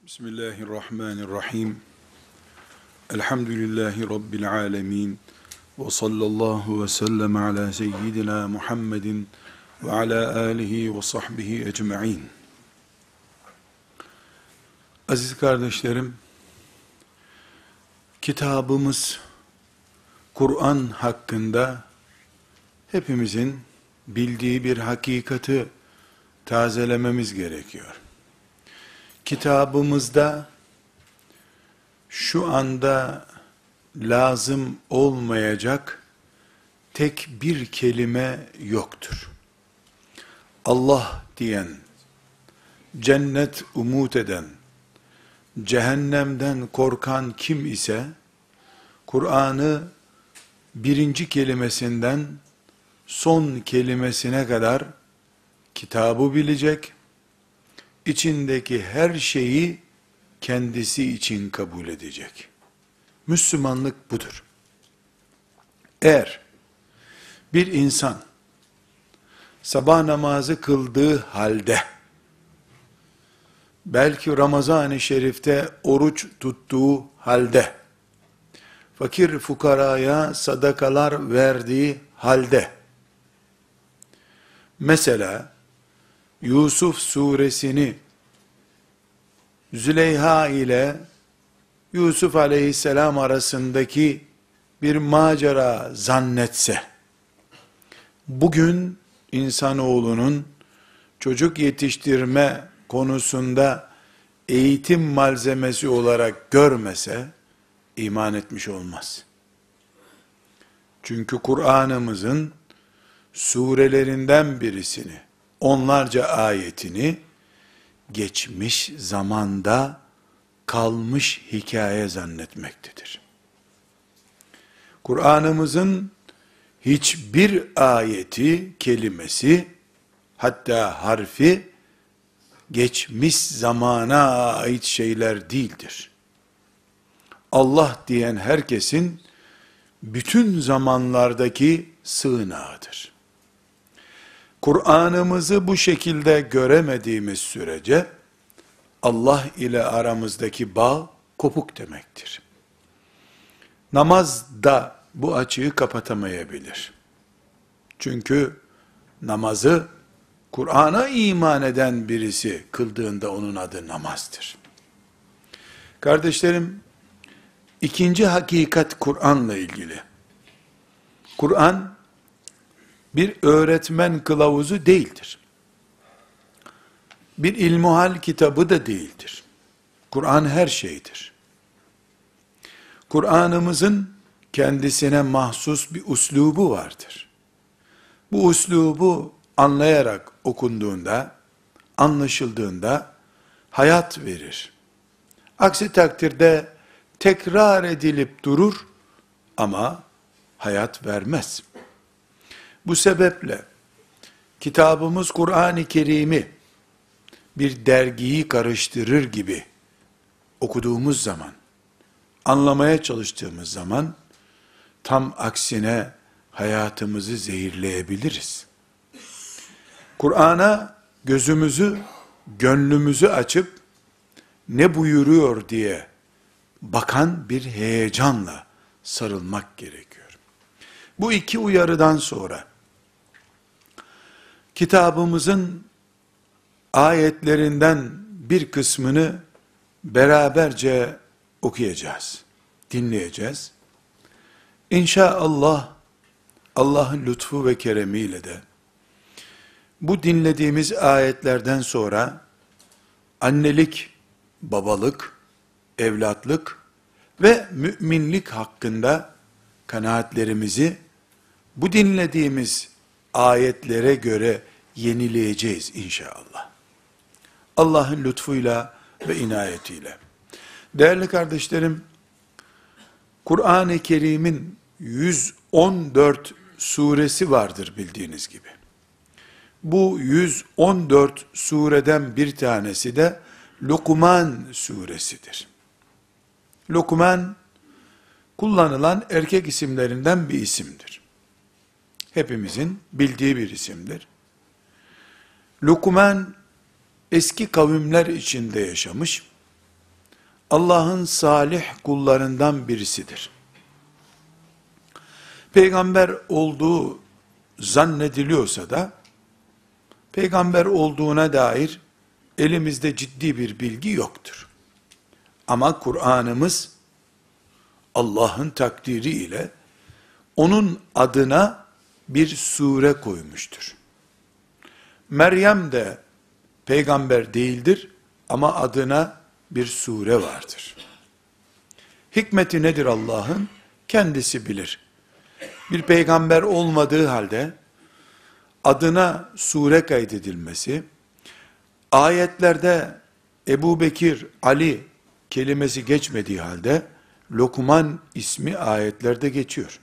Bismillahirrahmanirrahim. Elhamdülillahi Rabbil alemin. Ve sallallahu ve sellem ala seyyidina Muhammedin ve ala alihi ve sahbihi ecma'in. Aziz kardeşlerim, kitabımız Kur'an hakkında hepimizin bildiği bir hakikati tazelememiz gerekiyor. Kitabımızda şu anda lazım olmayacak tek bir kelime yoktur. Allah diyen, cennet umut eden, cehennemden korkan kim ise, Kur'an'ı birinci kelimesinden son kelimesine kadar kitabı bilecek, içindeki her şeyi kendisi için kabul edecek. Müslümanlık budur. Eğer bir insan sabah namazı kıldığı halde, belki Ramazan-ı Şerif'te oruç tuttuğu halde, fakir fukaraya sadakalar verdiği halde, mesela Yusuf suresini Züleyha ile Yusuf aleyhisselam arasındaki bir macera zannetse, bugün insanoğlunun çocuk yetiştirme konusunda eğitim malzemesi olarak görmese, iman etmiş olmaz. Çünkü Kur'an'ımızın surelerinden birisini, onlarca ayetini, geçmiş zamanda kalmış hikaye zannetmektedir. Kur'an'ımızın hiçbir ayeti, kelimesi, hatta harfi, geçmiş zamana ait şeyler değildir. Allah diyen herkesin bütün zamanlardaki sığınağıdır. Kur'an'ımızı bu şekilde göremediğimiz sürece, Allah ile aramızdaki bağ kopuk demektir. Namaz da bu açığı kapatamayabilir. Çünkü namazı Kur'an'a iman eden birisi kıldığında onun adı namazdır. Kardeşlerim, ikinci hakikat Kur'an'la ilgili. Kur'an, bir öğretmen kılavuzu değildir. Bir ilmuhal kitabı da değildir. Kur'an her şeydir. Kur'an'ımızın kendisine mahsus bir üslubu vardır. Bu üslubu anlayarak okunduğunda, anlaşıldığında hayat verir. Aksi takdirde tekrar edilip durur ama hayat vermez. Bu sebeple kitabımız Kur'an-ı Kerim'i bir dergiyi karıştırır gibi okuduğumuz zaman, anlamaya çalıştığımız zaman, tam aksine hayatımızı zehirleyebiliriz. Kur'an'a gözümüzü, gönlümüzü açıp, ne buyuruyor diye bakan bir heyecanla sarılmak gerekiyor. Bu iki uyarıdan sonra, kitabımızın ayetlerinden bir kısmını beraberce okuyacağız, dinleyeceğiz. İnşallah Allah'ın lütfu ve keremiyle de bu dinlediğimiz ayetlerden sonra annelik, babalık, evlatlık ve müminlik hakkında kanaatlerimizi bu dinlediğimiz ayetlere göre yenileyeceğiz inşallah. Allah'ın lütfuyla ve inayetiyle. Değerli kardeşlerim, Kur'an-ı Kerim'in 114 suresi vardır bildiğiniz gibi. Bu 114 sureden bir tanesi de Lokman suresidir. Lokman, kullanılan erkek isimlerinden bir isimdir. Hepimizin bildiği bir isimdir. Lokman, eski kavimler içinde yaşamış, Allah'ın salih kullarından birisidir. Peygamber olduğu zannediliyorsa da, peygamber olduğuna dair elimizde ciddi bir bilgi yoktur. Ama Kur'an'ımız Allah'ın takdiriyle onun adına bir sure koymuştur. Meryem de peygamber değildir ama adına bir sure vardır. Hikmeti nedir Allah'ın? Kendisi bilir. Bir peygamber olmadığı halde adına sure kaydedilmesi, ayetlerde Ebu Bekir, Ali kelimesi geçmediği halde Lokman ismi ayetlerde geçiyor.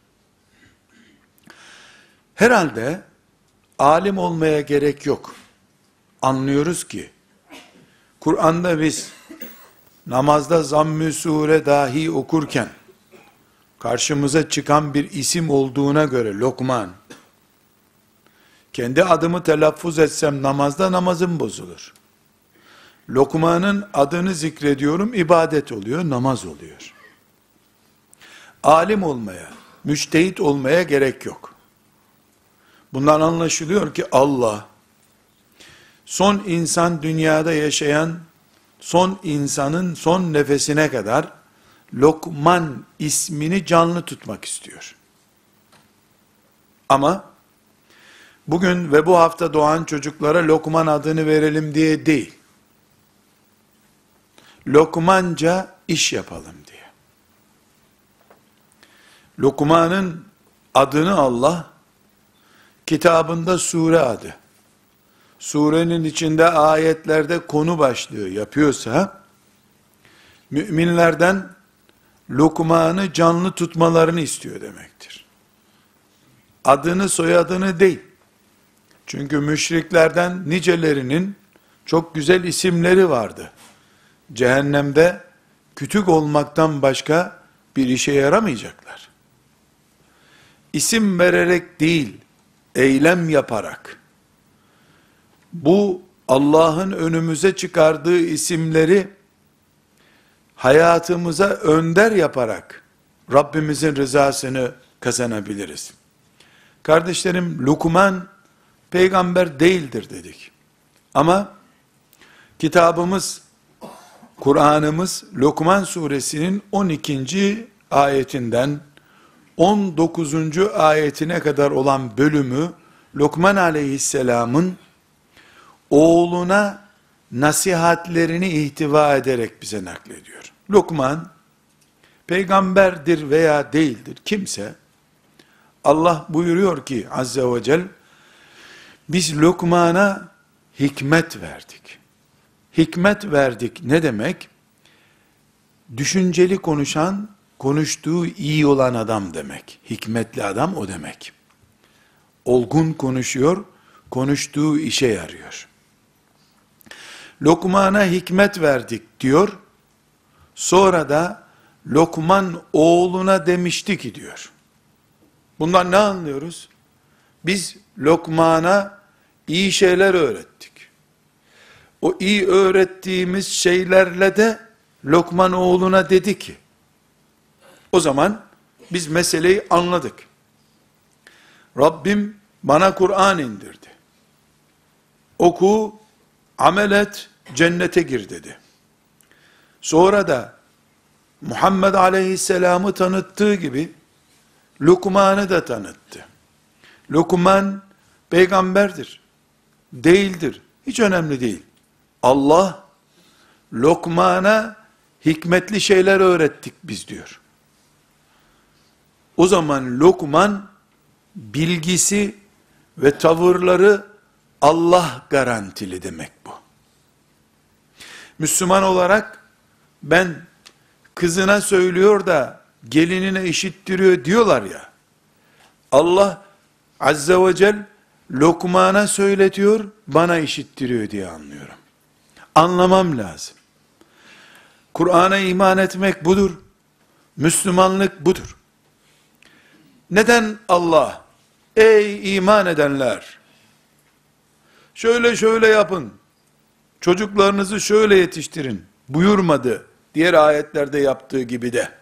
Herhalde alim olmaya gerek yok. Anlıyoruz ki Kur'an'da biz namazda zamm-ı sure dahi okurken karşımıza çıkan bir isim olduğuna göre Lokman, kendi adımı telaffuz etsem namazda namazım bozulur. Lokman'ın adını zikrediyorum, ibadet oluyor, namaz oluyor. Alim olmaya, müçtehit olmaya gerek yok. Bundan anlaşılıyor ki Allah, son insan dünyada yaşayan, son insanın son nefesine kadar Lokman ismini canlı tutmak istiyor. Ama bugün ve bu hafta doğan çocuklara Lokman adını verelim diye değil. Lokmanca iş yapalım diye. Lokman'ın adını Allah kitabında sure adı, surenin içinde ayetlerde konu başlığı yapıyorsa, müminlerden Lokman'ı canlı tutmalarını istiyor demektir. Adını soyadını değil. Çünkü müşriklerden nicelerinin çok güzel isimleri vardı. Cehennemde kütük olmaktan başka bir işe yaramayacaklar. İsim vererek değil, eylem yaparak, bu Allah'ın önümüze çıkardığı isimleri hayatımıza önder yaparak Rabbimizin rızasını kazanabiliriz. Kardeşlerim, Lokman peygamber değildir dedik. Ama kitabımız, Kur'an'ımız Lokman suresinin 12. ayetinden 19. ayetine kadar olan bölümü Lokman aleyhisselamın oğluna nasihatlerini ihtiva ederek bize naklediyor. Lokman peygamberdir veya değildir kimse, Allah buyuruyor ki azze ve celle, biz Lokman'a hikmet verdik. Hikmet verdik ne demek? Düşünceli konuşan, konuştuğu iyi olan adam demek. Hikmetli adam o demek. Olgun konuşuyor, konuştuğu işe yarıyor. Lokman'a hikmet verdik diyor. Sonra da Lokman oğluna demişti ki diyor. Bundan ne anlıyoruz? Biz Lokman'a iyi şeyler öğrettik. O iyi öğrettiğimiz şeylerle de Lokman oğluna dedi ki, o zaman biz meseleyi anladık. Rabbim bana Kur'an indirdi. Oku, amel et, cennete gir dedi. Sonra da Muhammed Aleyhisselam'ı tanıttığı gibi Lokman'ı da tanıttı. Lokman peygamberdir, değildir, hiç önemli değil. Allah Lokman'a hikmetli şeyler öğrettik biz diyor. O zaman Lokman bilgisi ve tavırları Allah garantili demek bu. Müslüman olarak ben kızına söylüyor da gelinine işittiriyor diyorlar ya. Allah azze ve celle Lokman'a söyletiyor, bana işittiriyor diye anlıyorum. Anlamam lazım. Kur'an'a iman etmek budur. Müslümanlık budur. Neden Allah, ey iman edenler, şöyle şöyle yapın, çocuklarınızı şöyle yetiştirin buyurmadı Diğer ayetlerde yaptığı gibi de.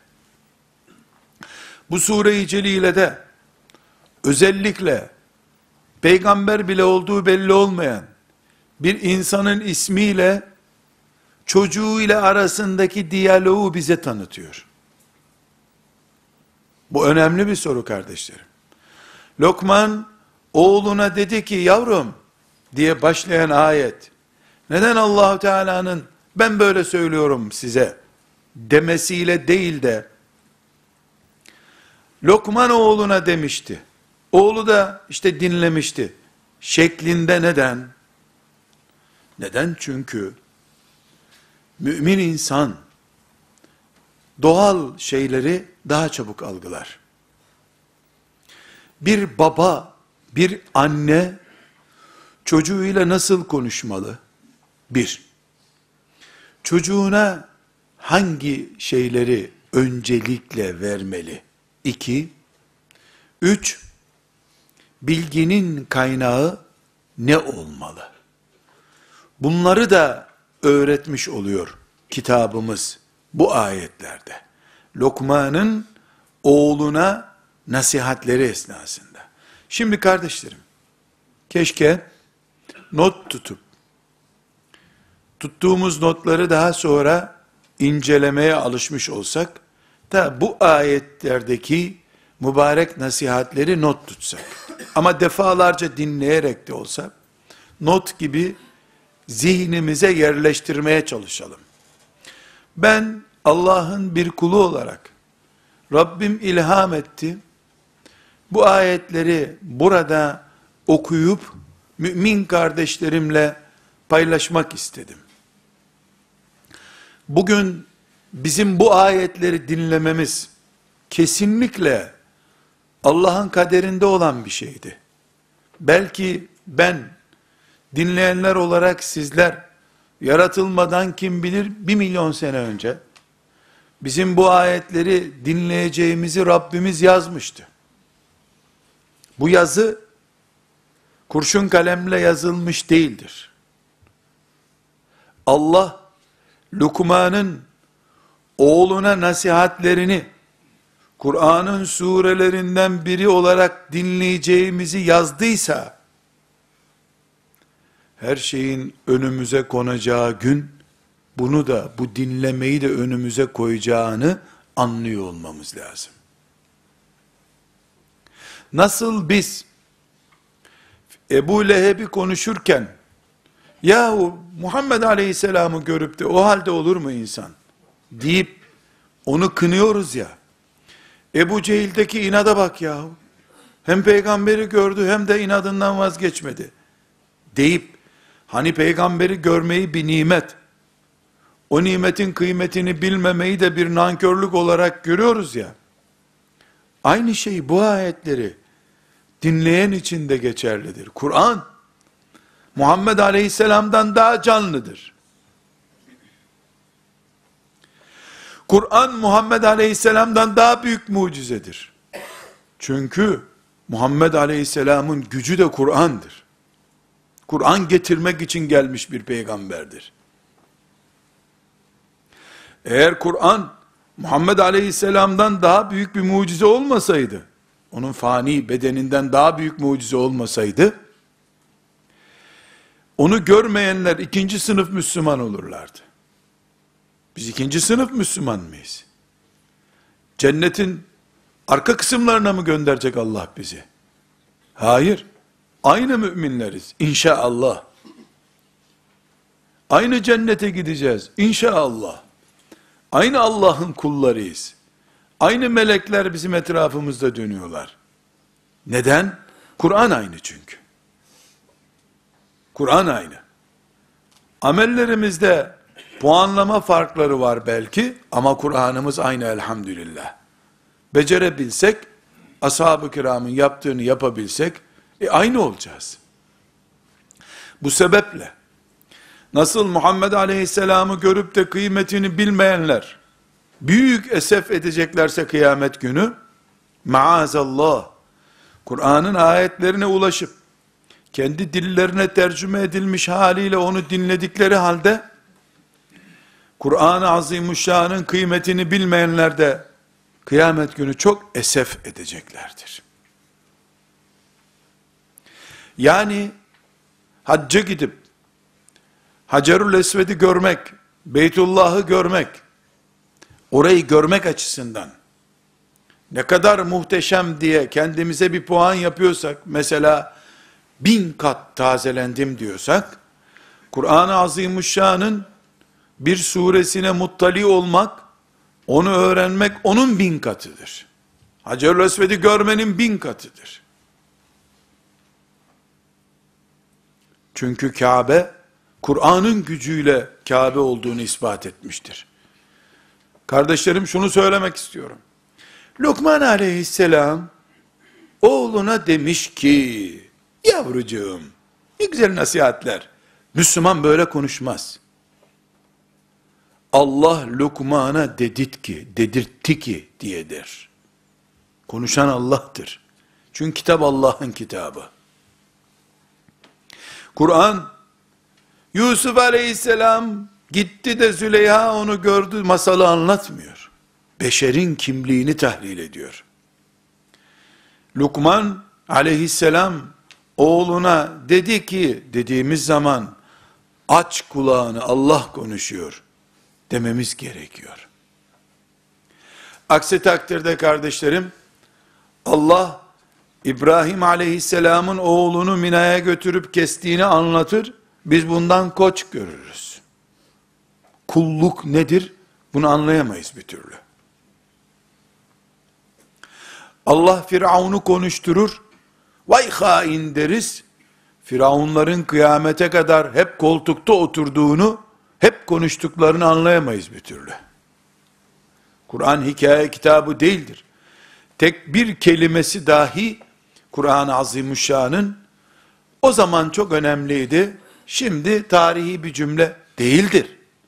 Bu sure-i celilede özellikle peygamber bile olduğu belli olmayan bir insanın ismiyle çocuğu ile arasındaki diyaloğu bize tanıtıyor. Bu önemli bir soru kardeşlerim. Lokman oğluna dedi ki yavrum diye başlayan ayet, neden Allah-u Teala'nın ben böyle söylüyorum size demesiyle değil de Lokman oğluna demişti. Oğlu da işte dinlemişti. Şeklinde neden? Neden? Çünkü mümin insan doğal şeyleri daha çabuk algılar. Bir baba, bir anne çocuğuyla nasıl konuşmalı? Bir, çocuğuna hangi şeyleri öncelikle vermeli? İki, üç, bilginin kaynağı ne olmalı? Bunları da öğretmiş oluyor kitabımız bu ayetlerde. Lokman'ın oğluna nasihatleri esnasında. Şimdi kardeşlerim, keşke not tutup, tuttuğumuz notları daha sonra incelemeye alışmış olsak, da bu ayetlerdeki mübarek nasihatleri not tutsak, ama defalarca dinleyerek de olsa, not gibi zihnimize yerleştirmeye çalışalım. Ben Allah'ın bir kulu olarak, Rabbim ilham etti, bu ayetleri burada okuyup, mümin kardeşlerimle paylaşmak istedim. Bugün bizim bu ayetleri dinlememiz, kesinlikle Allah'ın kaderinde olan bir şeydi. Belki ben, dinleyenler olarak sizler, yaratılmadan kim bilir 1 milyon sene önce, bizim bu ayetleri dinleyeceğimizi Rabbimiz yazmıştı. Bu yazı, kurşun kalemle yazılmış değildir. Allah, Lukman'ın oğluna nasihatlerini, Kur'an'ın surelerinden biri olarak dinleyeceğimizi yazdıysa, her şeyin önümüze konacağı gün, bunu da, bu dinlemeyi de önümüze koyacağını anlıyor olmamız lazım. Nasıl biz, Ebu Leheb'i konuşurken, yahu Muhammed Aleyhisselam'ı görüp de o halde olur mu insan? Deyip, onu kınıyoruz ya, Ebu Cehil'deki inada bak yahu, hem peygamberi gördü hem de inadından vazgeçmedi, deyip, hani peygamberi görmeyi bir nimet, o nimetin kıymetini bilmemeyi de bir nankörlük olarak görüyoruz ya, aynı şey bu ayetleri dinleyen için de geçerlidir. Kur'an, Muhammed Aleyhisselam'dan daha canlıdır. Kur'an, Muhammed Aleyhisselam'dan daha büyük mucizedir. Çünkü Muhammed Aleyhisselam'ın gücü de Kur'an'dır. Kur'an getirmek için gelmiş bir peygamberdir. Eğer Kur'an, Muhammed Aleyhisselam'dan daha büyük bir mucize olmasaydı, onun fani bedeninden daha büyük mucize olmasaydı, onu görmeyenler ikinci sınıf Müslüman olurlardı. Biz ikinci sınıf Müslüman mıyız? Cennetin arka kısımlarına mı gönderecek Allah bizi? Hayır. Aynı müminleriz inşallah. Aynı cennete gideceğiz inşallah. Aynı Allah'ın kullarıyız. Aynı melekler bizim etrafımızda dönüyorlar. Neden? Kur'an aynı çünkü. Kur'an aynı. Amellerimizde puanlama farkları var belki ama Kur'an'ımız aynı elhamdülillah. Becerebilsek, ashab-ı kiramın yaptığını yapabilsek, aynı olacağız. Bu sebeple, nasıl Muhammed Aleyhisselam'ı görüp de kıymetini bilmeyenler, büyük esef edeceklerse kıyamet günü, maazallah, Kur'an'ın ayetlerine ulaşıp, kendi dillerine tercüme edilmiş haliyle onu dinledikleri halde, Kur'an-ı Azimuşşan'ın kıymetini bilmeyenler de kıyamet günü çok esef edeceklerdir. Yani hacca gidip Hacerül Esved'i görmek, Beytullah'ı görmek, orayı görmek açısından ne kadar muhteşem diye kendimize bir puan yapıyorsak, mesela 1000 kat tazelendim diyorsak, Kur'an-ı Azimuşşan'ın bir suresine muttali olmak, onu öğrenmek onun 1000 katıdır. Hacerül Esved'i görmenin 1000 katıdır. Çünkü Kabe, Kur'an'ın gücüyle Kabe olduğunu ispat etmiştir. Kardeşlerim, şunu söylemek istiyorum. Lokman aleyhisselam oğluna demiş ki, yavrucuğum, ne güzel nasihatler. Müslüman böyle konuşmaz. Allah Lokman'a dedirtti ki diye der. Konuşan Allah'tır. Çünkü kitap Allah'ın kitabı. Kur'an, Yusuf aleyhisselam gitti de Züleyha onu gördü masalı anlatmıyor. Beşerin kimliğini tahlil ediyor. Lokman aleyhisselam oğluna dedi ki dediğimiz zaman aç kulağını, Allah konuşuyor dememiz gerekiyor. Aksi takdirde kardeşlerim, Allah İbrahim aleyhisselamın oğlunu Mina'ya götürüp kestiğini anlatır, biz bundan koç görürüz. Kulluk nedir? Bunu anlayamayız bir türlü. Allah Firavun'u konuşturur, vay hain deriz, Firavunların kıyamete kadar hep koltukta oturduğunu, hep konuştuklarını anlayamayız bir türlü. Kur'an hikaye kitabı değildir. Tek bir kelimesi dahi Kur'an-ı Azimuşşan'ın o zaman çok önemliydi. Şimdi tarihi bir cümle değildir.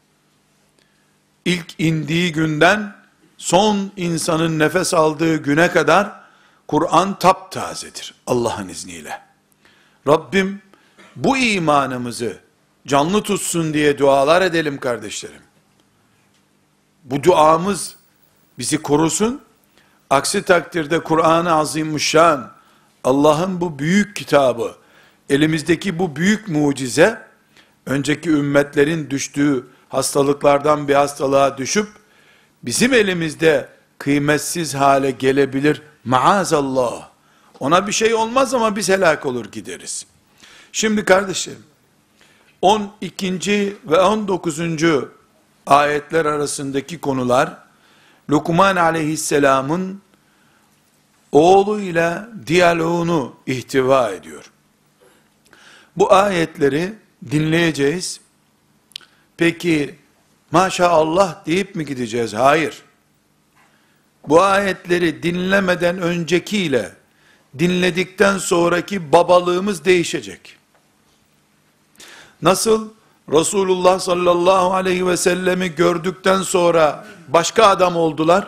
İlk indiği günden son insanın nefes aldığı güne kadar Kur'an taptazedir Allah'ın izniyle. Rabbim bu imanımızı canlı tutsun diye dualar edelim kardeşlerim. Bu duamız bizi korusun. Aksi takdirde Kur'an-ı Azimuşşan, Allah'ın bu büyük kitabı, elimizdeki bu büyük mucize, önceki ümmetlerin düştüğü hastalıklardan bir hastalığa düşüp, bizim elimizde kıymetsiz hale gelebilir, maazallah. Ona bir şey olmaz ama biz helak olur gideriz. Şimdi kardeşlerim, 12. ve 19. ayetler arasındaki konular, Lokman aleyhisselamın oğluyla diyaloğunu ihtiva ediyor. Bu ayetleri dinleyeceğiz. Peki, maşallah deyip mi gideceğiz? Hayır. Bu ayetleri dinlemeden öncekiyle, dinledikten sonraki babalığımız değişecek. Nasıl Resulullah sallallahu aleyhi ve sellemi gördükten sonra başka adam oldular?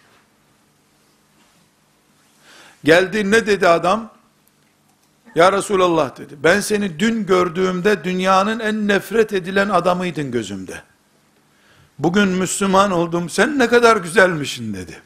Geldi, ne dedi adam? Ya Resulallah dedi, ben seni dün gördüğümde dünyanın en nefret edilen adamıydın gözümde. Bugün Müslüman oldum, sen ne kadar güzelmişsin dedi.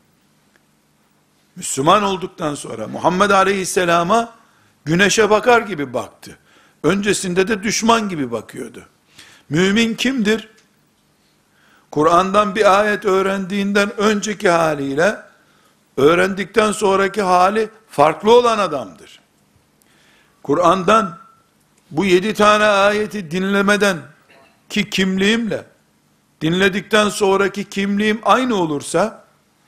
Müslüman olduktan sonra Muhammed Aleyhisselam'a güneşe bakar gibi baktı. Öncesinde de düşman gibi bakıyordu. Mümin kimdir? Kur'an'dan bir ayet öğrendiğinden önceki haliyle, öğrendikten sonraki hali farklı olan adamdır. Kur'an'dan bu 7 tane ayeti dinlemeden ki kimliğimle, dinledikten sonraki kimliğim aynı olursa,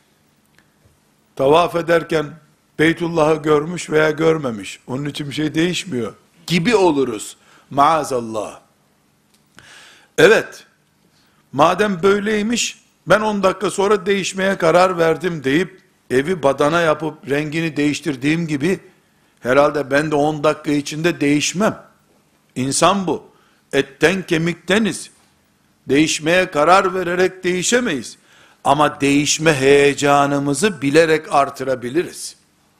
tavaf ederken Beytullah'ı görmüş veya görmemiş, onun için bir şey değişmiyor gibi oluruz. Maazallah. Evet, madem böyleymiş, ben 10 dakika sonra değişmeye karar verdim deyip, evi badana yapıp rengini değiştirdiğim gibi, herhalde ben de 10 dakika içinde değişmem. İnsan bu. Etten kemikteniz. Değişmeye karar vererek değişemeyiz. Ama değişme heyecanımızı bilerek artırabiliriz.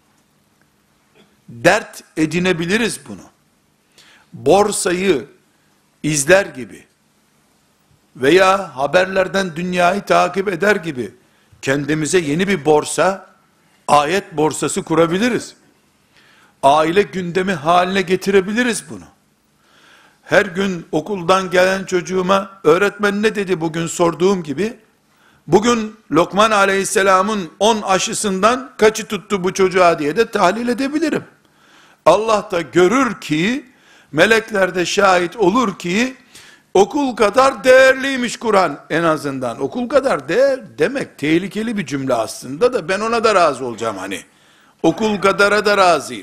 Dert edinebiliriz bunu. Borsayı izler gibi veya haberlerden dünyayı takip eder gibi kendimize yeni bir borsa, ayet borsası kurabiliriz. Aile gündemi haline getirebiliriz bunu. Her gün okuldan gelen çocuğuma öğretmen ne dedi bugün sorduğum gibi, bugün Lokman aleyhisselamın 10 aşısından kaçı tuttu bu çocuğa diye de tahlil edebilirim. Allah da görür ki, melekler de şahit olur ki, okul kadar değerliymiş Kur'an en azından. Okul kadar değer demek tehlikeli bir cümle aslında da ben ona da razı olacağım hani. Okul kadara da razıyım.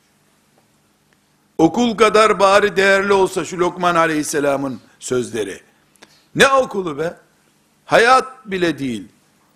Okul kadar bari değerli olsa şu Lokman aleyhisselamın sözleri. Ne okulu be? Hayat bile değil.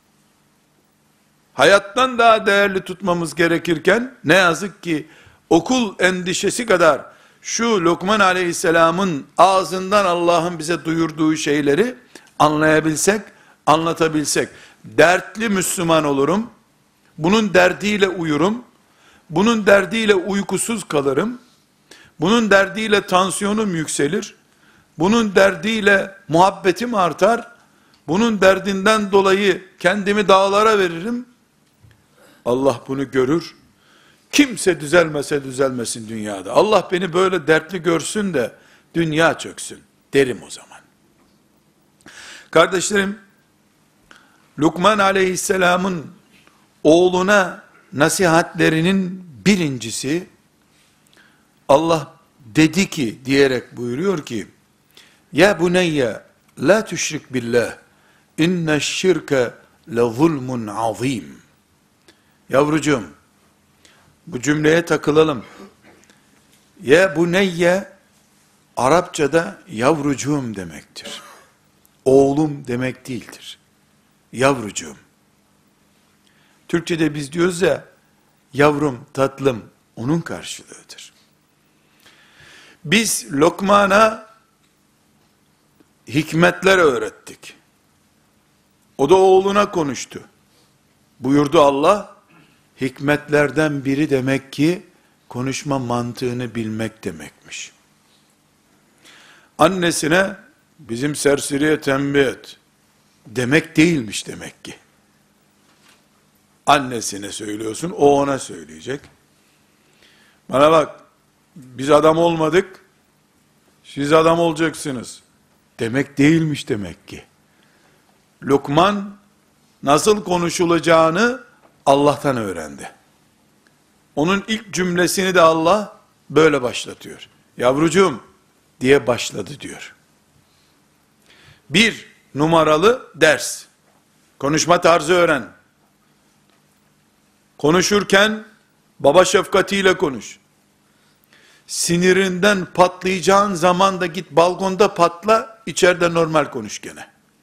Hayattan daha değerli tutmamız gerekirken ne yazık ki okul endişesi kadar şu Lokman aleyhisselamın ağzından Allah'ın bize duyurduğu şeyleri anlayabilsek, anlatabilsek, dertli Müslüman olurum, bunun derdiyle uyurum, bunun derdiyle uykusuz kalırım, bunun derdiyle tansiyonum yükselir, bunun derdiyle muhabbetim artar, bunun derdinden dolayı kendimi dağlara veririm. Allah bunu görür. Kimse düzelmese düzelmesin dünyada. Allah beni böyle dertli görsün de dünya çöksün derim o zaman. Kardeşlerim, Lokman aleyhisselamın oğluna nasihatlerinin birincisi, Allah dedi ki diyerek buyuruyor ki, ya buneyye la tüşrik billah inneşşirke le zulmun azim. Yavrucuğum, bu cümleye takılalım. Ya buneyye, Arapçada yavrucuğum demektir. Oğlum demek değildir. Yavrucuğum. Türkçe'de biz diyoruz ya, yavrum, tatlım, onun karşılığıdır. Biz Lokman'a hikmetler öğrettik. O da oğluna konuştu. Buyurdu Allah, hikmetlerden biri demek ki, konuşma mantığını bilmek demekmiş. Annesine, bizim serseriye tembih et, demek değilmiş demek ki. Annesine söylüyorsun, o ona söyleyecek. Bana bak, biz adam olmadık, siz adam olacaksınız, demek değilmiş demek ki. Lokman, nasıl konuşulacağını Allah'tan öğrendi. Onun ilk cümlesini de Allah böyle başlatıyor. Yavrucuğum diye başladı diyor. Bir numaralı ders. Konuşma tarzı öğren. Konuşurken baba şefkatiyle konuş. Sinirinden patlayacağın zaman da git balkonda patla, içeride normal konuş gene.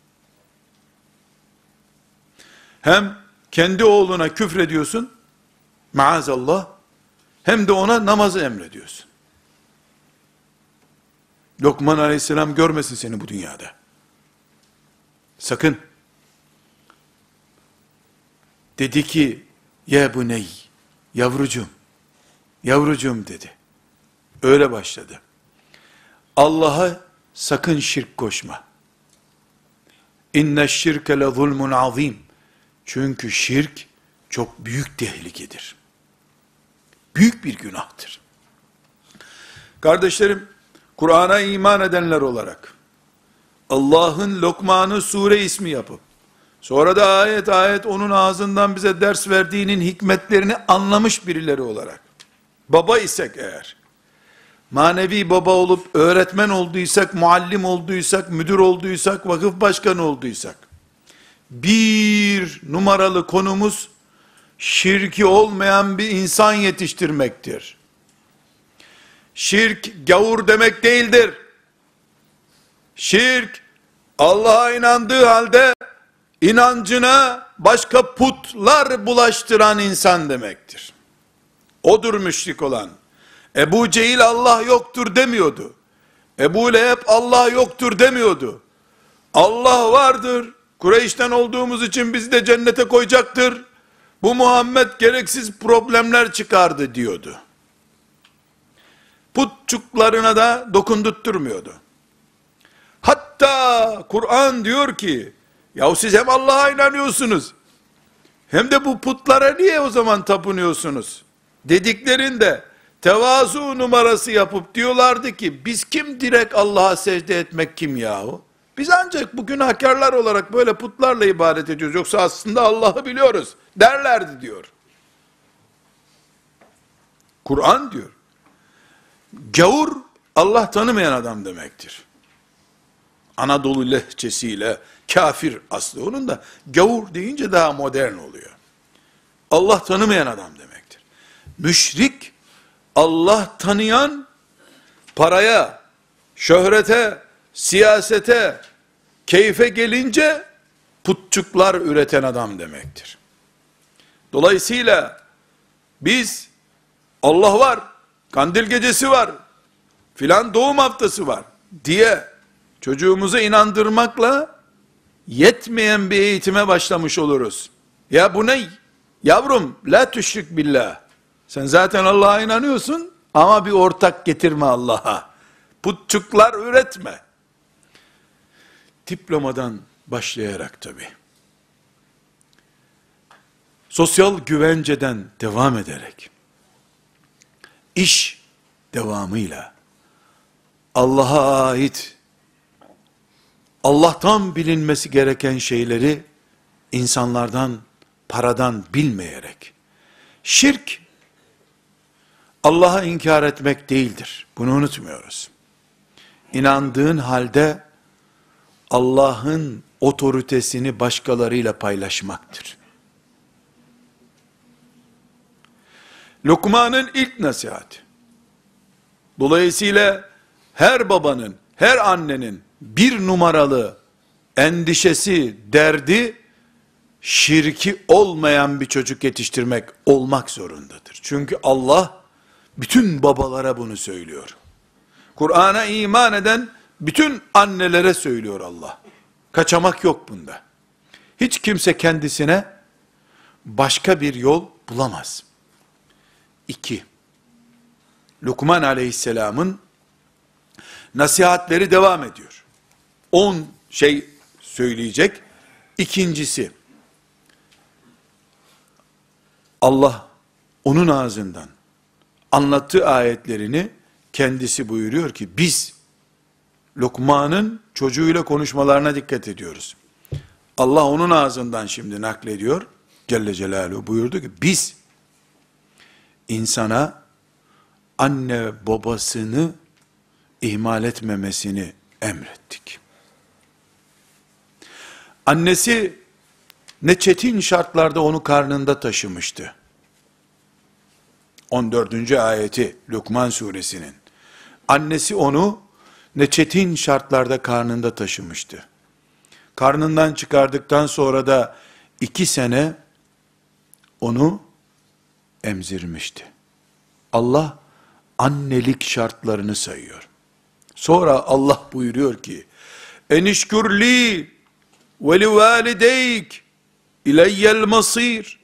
Hem kendi oğluna küfrediyorsun, maazallah, hem de ona namazı emrediyorsun. Lokman aleyhisselam görmesin seni bu dünyada. Sakın. Dedi ki, ya buney, yavrucuğum, yavrucuğum dedi. Öyle başladı. Allah'a sakın şirk koşma. İnne şirke le zulmun azim. Çünkü şirk çok büyük tehlikedir. Büyük bir günahtır. Kardeşlerim, Kur'an'a iman edenler olarak, Allah'ın Lokman'ı sure ismi yapıp, sonra da ayet ayet onun ağzından bize ders verdiğinin hikmetlerini anlamış birileri olarak, baba isek eğer, manevi baba olup öğretmen olduysak, muallim olduysak, müdür olduysak, vakıf başkanı olduysak, bir numaralı konumuz, şirki olmayan bir insan yetiştirmektir. Şirk, gavur demek değildir. Şirk, Allah'a inandığı halde, inancına başka putlar bulaştıran insan demektir. Odur müşrik olan. Ebu Cehil Allah yoktur demiyordu. Ebu Leheb Allah yoktur demiyordu. Allah vardır. Kureyş'ten olduğumuz için bizi de cennete koyacaktır. Bu Muhammed gereksiz problemler çıkardı diyordu. Putçuklarına da dokundurtturmuyordu. Hatta Kur'an diyor ki, yahu siz hem Allah'a inanıyorsunuz, hem de bu putlara niye o zaman tapınıyorsunuz? Dediklerinde, tevazu numarası yapıp diyorlardı ki, biz kim direkt Allah'a secde etmek kim yahu? Biz ancak bu günahkarlar olarak böyle putlarla ibadet ediyoruz, yoksa aslında Allah'ı biliyoruz derlerdi diyor. Kur'an diyor, gavur, Allah tanımayan adam demektir. Anadolu lehçesiyle, kafir aslı onun da, gavur deyince daha modern oluyor. Allah tanımayan adam demektir. Müşrik, Allah tanıyan, paraya, şöhrete, siyasete, keyfe gelince, putçuklar üreten adam demektir. Dolayısıyla, biz, Allah var, kandil gecesi var, filan doğum haftası var diye çocuğumuza inandırmakla yetmeyen bir eğitime başlamış oluruz. Ya bu ne? Yavrum, la tüşrik billah. Sen zaten Allah'a inanıyorsun ama bir ortak getirme Allah'a. Putçuklar üretme. Diplomadan başlayarak tabii. Sosyal güvenceden devam ederek, iş devamıyla, Allah'a ait, Allah'tan bilinmesi gereken şeyleri, insanlardan, paradan bilmeyerek, şirk, Allah'a inkar etmek değildir. Bunu unutmuyoruz. İnandığın halde, Allah'ın otoritesini başkalarıyla paylaşmaktır. Lokman'ın ilk nasihati. Dolayısıyla her babanın, her annenin bir numaralı endişesi, derdi, şirki olmayan bir çocuk yetiştirmek olmak zorundadır. Çünkü Allah bütün babalara bunu söylüyor. Kur'an'a iman eden bütün annelere söylüyor Allah. Kaçamak yok bunda. Hiç kimse kendisine başka bir yol bulamaz. 2. Lokman aleyhisselamın nasihatleri devam ediyor. 10 şey söyleyecek. İkincisi, Allah onun ağzından anlattığı ayetlerini kendisi buyuruyor ki, biz Lokman'ın çocuğuyla konuşmalarına dikkat ediyoruz. Allah onun ağzından şimdi naklediyor. Celle Celaluhu buyurdu ki, biz insana anne babasını ihmal etmemesini emrettik. Annesi ne çetin şartlarda onu karnında taşımıştı. 14. ayeti Lokman suresinin. Annesi onu ne çetin şartlarda karnında taşımıştı. Karnından çıkardıktan sonra da 2 sene onu emzirmişti. Allah annelik şartlarını sayıyor. Sonra Allah buyuruyor ki, enişkürli ve li valideyk İleyyel masir.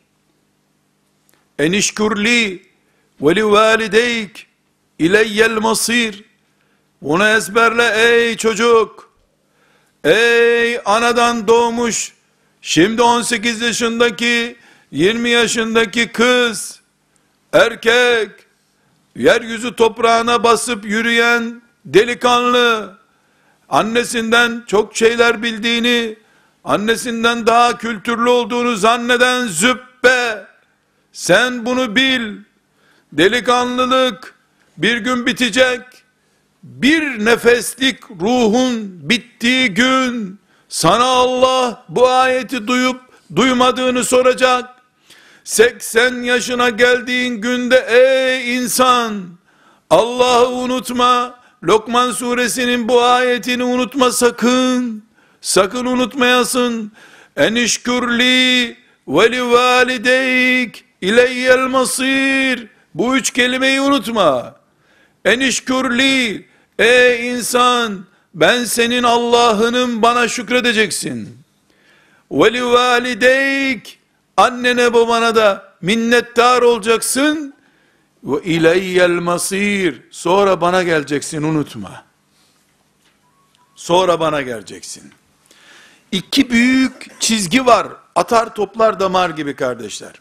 Enişkürli ve li valideyk İleyyel masir. Bunu ezberle ey çocuk. Ey anadan doğmuş, şimdi 18 yaşındaki, 20 yaşındaki kız, erkek, yeryüzü toprağına basıp yürüyen delikanlı, annesinden çok şeyler bildiğini, annesinden daha kültürlü olduğunu zanneden züppe, sen bunu bil, delikanlılık bir gün bitecek, bir nefeslik ruhun bittiği gün, sana Allah bu ayeti duyup duymadığını soracak. 80 yaşına geldiğin günde ey insan, Allah'ı unutma, Lokman suresinin bu ayetini unutma sakın, sakın unutmayasın. Enişkürli ve li valideyk İleyyel masir. Bu 3 kelimeyi unutma. Enişkürli, ey insan, ben senin Allah'ınım, bana şükredeceksin. Ve li valideyk, annene babana da minnettar olacaksın. Ve ileyyel masir, sonra bana geleceksin, unutma. sonra bana geleceksin. İki büyük çizgi var. Atar toplar damar gibi kardeşler.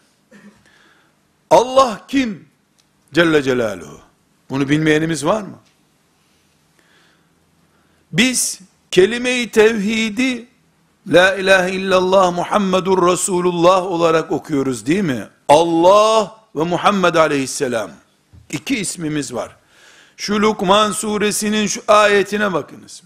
Allah kim? Celle Celaluhu. Bunu bilmeyenimiz var mı? Biz kelime-i tevhidi La ilahe illallah Muhammedur Resulullah olarak okuyoruz değil mi? Allah ve Muhammed aleyhisselam. İki ismimiz var. Şu Lukman suresinin şu ayetine bakınız.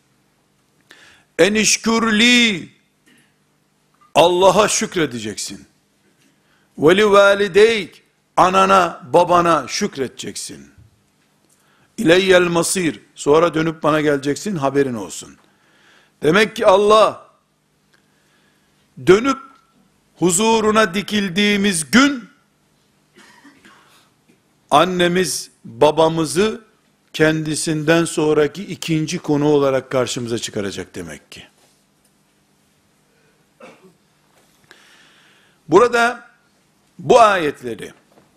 Enişkürli, Allah'a şükredeceksin. Veli valideyk, anana babana şükredeceksin. İleyyel masir, sonra dönüp bana geleceksin, haberin olsun. Demek ki Allah dönüp huzuruna dikildiğimiz gün annemiz babamızı kendisinden sonraki ikinci konu olarak karşımıza çıkaracak demek ki. Burada bu ayetleri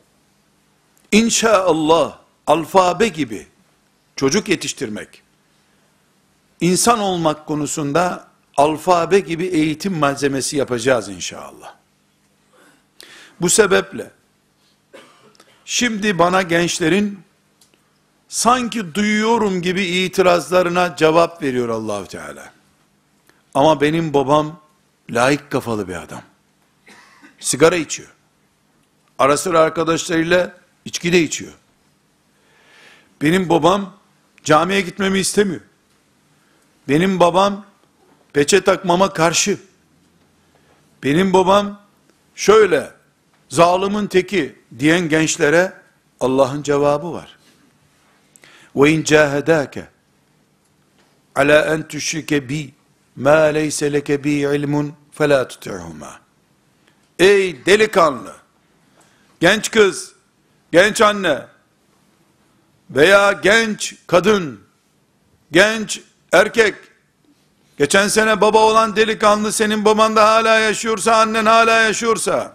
inşallah alfabe gibi çocuk yetiştirmek, insan olmak konusunda alfabe gibi eğitim malzemesi yapacağız inşallah. Bu sebeple şimdi bana gençlerin sanki duyuyorum gibi itirazlarına cevap veriyor Allah-u Teala. Ama benim babam laik kafalı bir adam. Sigara içiyor. Ara sıra arkadaşlarıyla içki de içiyor. Benim babam camiye gitmemi istemiyor. Benim babam peçe takmama karşı. Benim babam şöyle zalimin teki diyen gençlere Allah'ın cevabı var. Ve in cahadaka ala en tuşrike bi ma leyse leke bi ilmun fela tuti'huma. Ey delikanlı, genç kız, genç anne veya genç kadın, genç erkek, geçen sene baba olan delikanlı senin baban da hala yaşıyorsa, annen hala yaşıyorsa,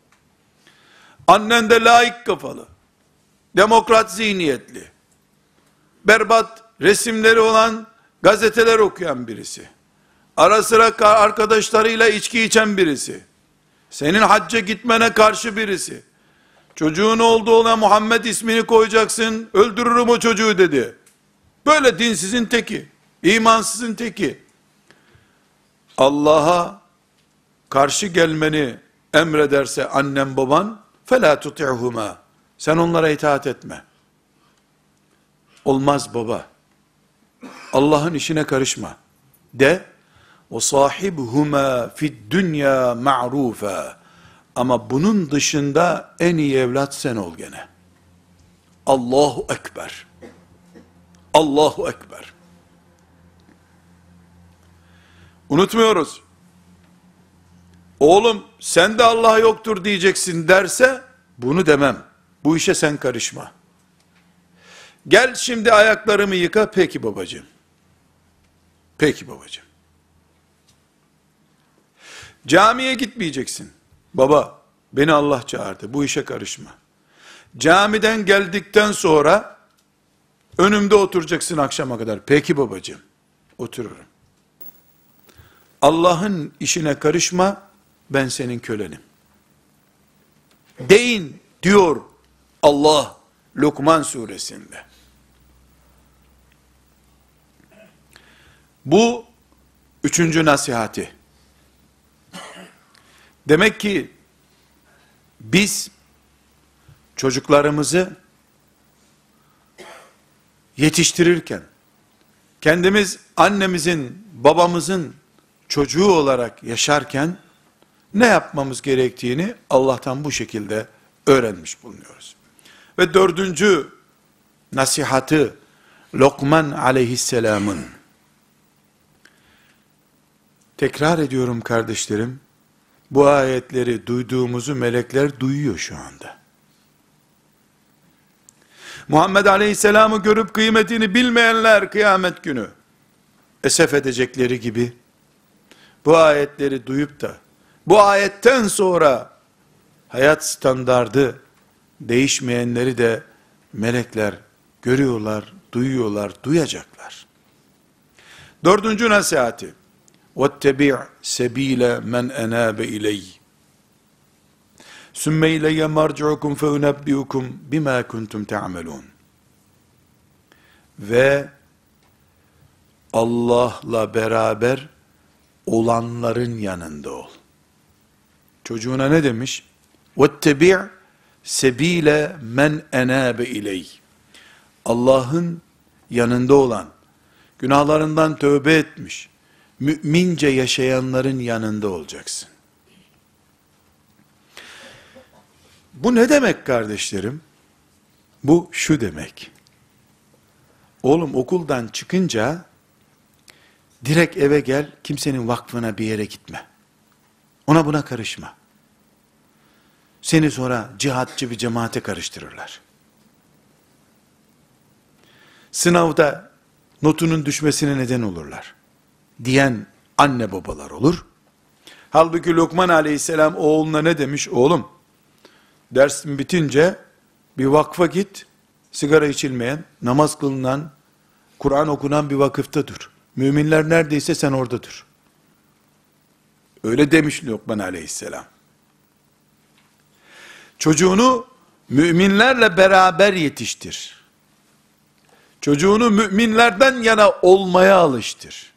annen de laik kafalı, demokrat zihniyetli, berbat resimleri olan gazeteler okuyan birisi, ara sıra arkadaşlarıyla içki içen birisi, senin hacca gitmene karşı birisi, çocuğun olduğuna Muhammed ismini koyacaksın, öldürürüm o çocuğu dedi. Böyle dinsizin teki, imansızın teki. Allah'a karşı gelmeni emrederse annem baban, فَلَا تُطِعْهُمَا, sen onlara itaat etme. Olmaz baba. Allah'ın işine karışma. De, وَصَاحِبْهُمَا فِي الدُّنْيَا مَعْرُوفًا, ama bunun dışında en iyi evlat sen ol gene. Allahu Ekber. Allahu Ekber. Unutmuyoruz. Oğlum sen de Allah yoktur diyeceksin derse, bunu demem. Bu işe sen karışma. Gel şimdi ayaklarımı yıka, peki babacığım. Peki babacığım. Camiye gitmeyeceksin. Baba, beni Allah çağırdı, bu işe karışma. Camiden geldikten sonra, önümde oturacaksın akşama kadar. Peki babacığım, otururum. Allah'ın işine karışma, ben senin kölenim. Deyin diyor Allah Lokman suresinde. Bu üçüncü nasihati. Demek ki biz çocuklarımızı yetiştirirken kendimiz annemizin, babamızın çocuğu olarak yaşarken ne yapmamız gerektiğini Allah'tan bu şekilde öğrenmiş bulunuyoruz. Ve dördüncü nasihatı Lokman aleyhisselamın, tekrar ediyorum kardeşlerim, bu ayetleri duyduğumuzu melekler duyuyor şu anda. Muhammed aleyhisselamı görüp kıymetini bilmeyenler kıyamet günü esef edecekleri gibi, bu ayetleri duyup da bu ayetten sonra hayat standardı değişmeyenleri de melekler görüyorlar, duyuyorlar, duyacaklar. Dördüncü nasihati, وَاتَّبِعْ سَب۪يلَ مَنْ اَنَابَ اِلَيْهِ ثُمَّ اِلَيَّ مَرْجِعُكُمْ فَاُنَبِّئُكُمْ بِمَا كُنْتُمْ تَعْمَلُونَ. Ve Allah'la beraber olanların yanında ol. Çocuğuna ne demiş? وَاتَّبِعْ سَب۪يلَ مَنْ اَنَابَ اِلَيْهِ. Allah'ın yanında olan, günahlarından tövbe etmiş, mümince yaşayanların yanında olacaksın. Bu ne demek kardeşlerim? Bu şu demek. Oğlum okuldan çıkınca direkt eve gel, kimsenin vakfına bir yere gitme. Ona buna karışma. Seni sonra cihatçı bir cemaate karıştırırlar. Sınavda notunun düşmesine neden olurlar diyen anne babalar olur. Halbuki Lokman aleyhisselam oğluna ne demiş? Oğlum, dersin bitince bir vakfa git, sigara içilmeyen, namaz kılınan, Kur'an okunan bir vakıfta dur. Müminler neredeyse sen orada dur. Öyle demiş Lokman aleyhisselam. Çocuğunu müminlerle beraber yetiştir. Çocuğunu müminlerden yana olmaya alıştır.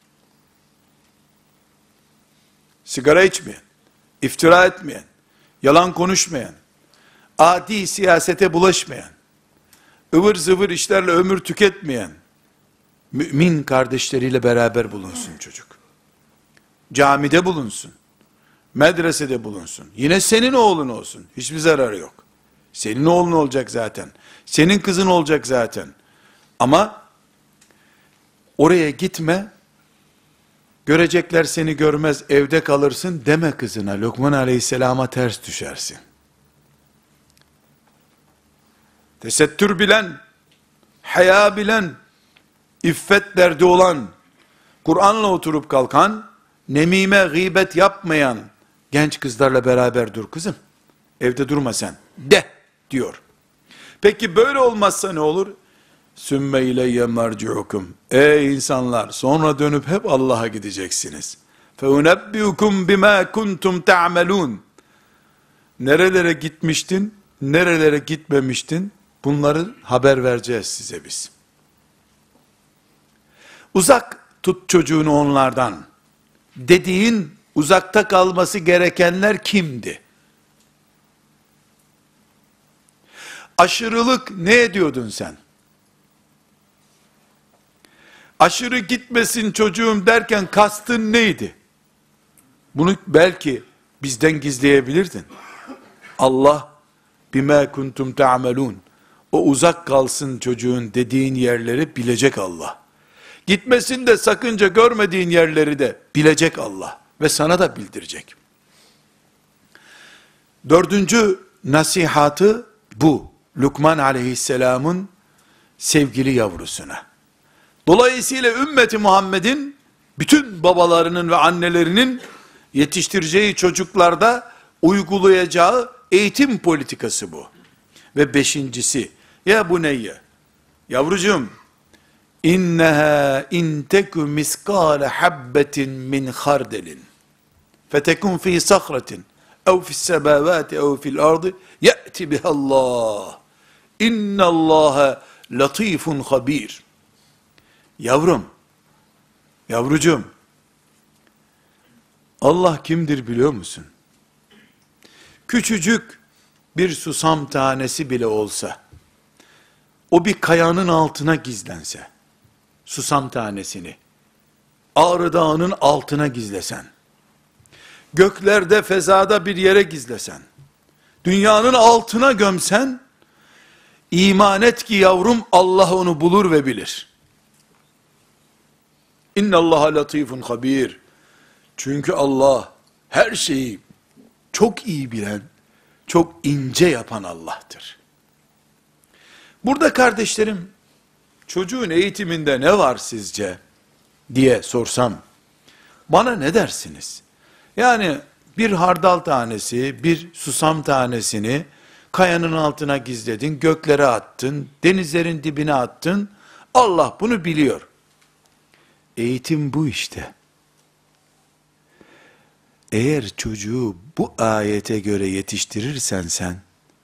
Sigara içmeyen, iftira etmeyen, yalan konuşmayan, adi siyasete bulaşmayan, ıvır zıvır işlerle ömür tüketmeyen, mümin kardeşleriyle beraber bulunsun çocuk. Camide bulunsun, medresede bulunsun. Yine senin oğlun olsun, hiçbir zararı yok. Senin oğlun olacak zaten, senin kızın olacak zaten. Ama oraya gitme, görecekler seni görmez, evde kalırsın deme kızına. Lokman aleyhisselama ters düşersin. Tesettür bilen, haya bilen, iffet derdi olan, Kur'an'la oturup kalkan, nemime, gıybet yapmayan genç kızlarla beraber dur kızım. Evde durma sen de diyor. Peki böyle olmazsa ne olur? Sümme ileyye merci'ukum. Ey insanlar, sonra dönüp hep Allah'a gideceksiniz. Feunebbiukum bima kuntum ta'melun. Nerelere gitmiştin, nerelere gitmemiştin, bunları haber vereceğiz size biz. Uzak tut çocuğunu onlardan dediğin, uzakta kalması gerekenler kimdi? Aşırılık ne ediyordun sen? Aşırı gitmesin çocuğum derken kastın neydi? Bunu belki bizden gizleyebilirdin. Allah bima kuntum ta'melun. O uzak kalsın çocuğun dediğin yerleri bilecek Allah. Gitmesin de sakınca görmediğin yerleri de bilecek Allah ve sana da bildirecek. Dördüncü nasihatı bu. Lokman aleyhisselamın sevgili yavrusuna. Dolayısıyla ümmeti Muhammed'in bütün babalarının ve annelerinin yetiştireceği çocuklarda uygulayacağı eğitim politikası bu. Ve beşincisi, ya buneyye, yavrucuğum, inneha in teku miskale habbetin min hardelin, fetekun fi sahratin, ev fis semavati ev fil ardı, ye'ti bihallah, innallâhe latifun habir. Yavrum, yavrucuğum, Allah kimdir biliyor musun? Küçücük bir susam tanesi bile olsa, o bir kayanın altına gizlense, susam tanesini, Ağrı Dağı'nın altına gizlesen, göklerde, fezada bir yere gizlesen, dünyanın altına gömsen, iman et ki yavrum, Allah onu bulur ve bilir. İnnallaha latifun habir. Çünkü Allah her şeyi çok iyi bilen, çok ince yapan Allah'tır. Burada kardeşlerim, çocuğun eğitiminde ne var sizce diye sorsam, bana ne dersiniz? Yani bir hardal tanesi, bir susam tanesini kayanın altına gizledin, göklere attın, denizlerin dibine attın, Allah bunu biliyor. Eğitim bu işte. Eğer çocuğu bu ayete göre yetiştirirsen sen,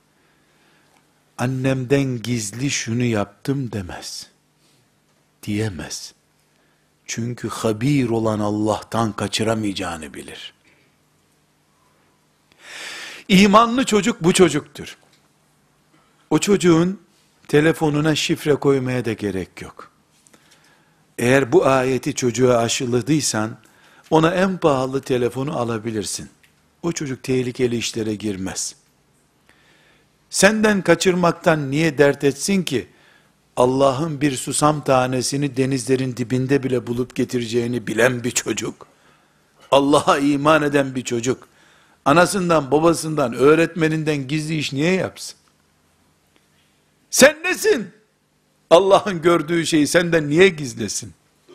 annemden gizli şunu yaptım demez. Diyemez. Çünkü habir olan Allah'tan kaçıramayacağını bilir. İmanlı çocuk bu çocuktur. O çocuğun telefonuna şifre koymaya da gerek yok. Eğer bu ayeti çocuğa aşıladıysan, ona en pahalı telefonu alabilirsin. O çocuk tehlikeli işlere girmez. Senden kaçırmaktan niye dert etsin ki? Allah'ın bir susam tanesini denizlerin dibinde bile bulup getireceğini bilen bir çocuk, Allah'a iman eden bir çocuk, anasından, babasından, öğretmeninden gizli iş niye yapsın? Sen nesin? Allah'ın gördüğü şeyi senden niye gizlesin?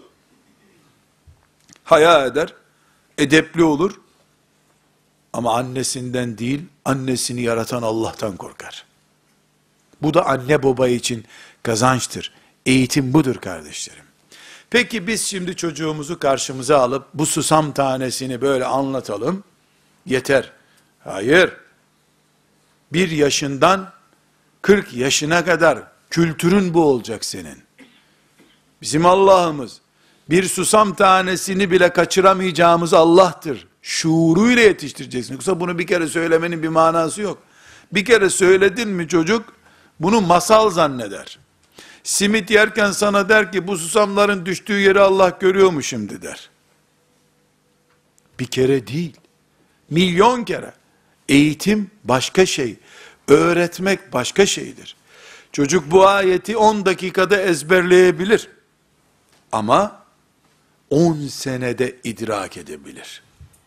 Haya eder, edepli olur, ama annesinden değil, annesini yaratan Allah'tan korkar. Bu da anne baba için kazançtır. Eğitim budur kardeşlerim. Peki biz şimdi çocuğumuzu karşımıza alıp bu susam tanesini böyle anlatalım. Yeter. Hayır. 1 yaşından 40 yaşına kadar kültürün bu olacak senin. Bizim Allah'ımız bir susam tanesini bile kaçıramayacağımız Allah'tır. Şuuruyla yetiştireceksin. Yoksa bunu bir kere söylemenin bir manası yok. Bir kere söyledin mi çocuk bunu masal zanneder. Simit yerken sana der ki bu susamların düştüğü yeri Allah görüyor mu şimdi der. Bir kere değil, milyon kere. Eğitim başka şey, öğretmek başka şeydir. Çocuk bu ayeti 10 dakikada ezberleyebilir. Ama 10 senede idrak edebilir.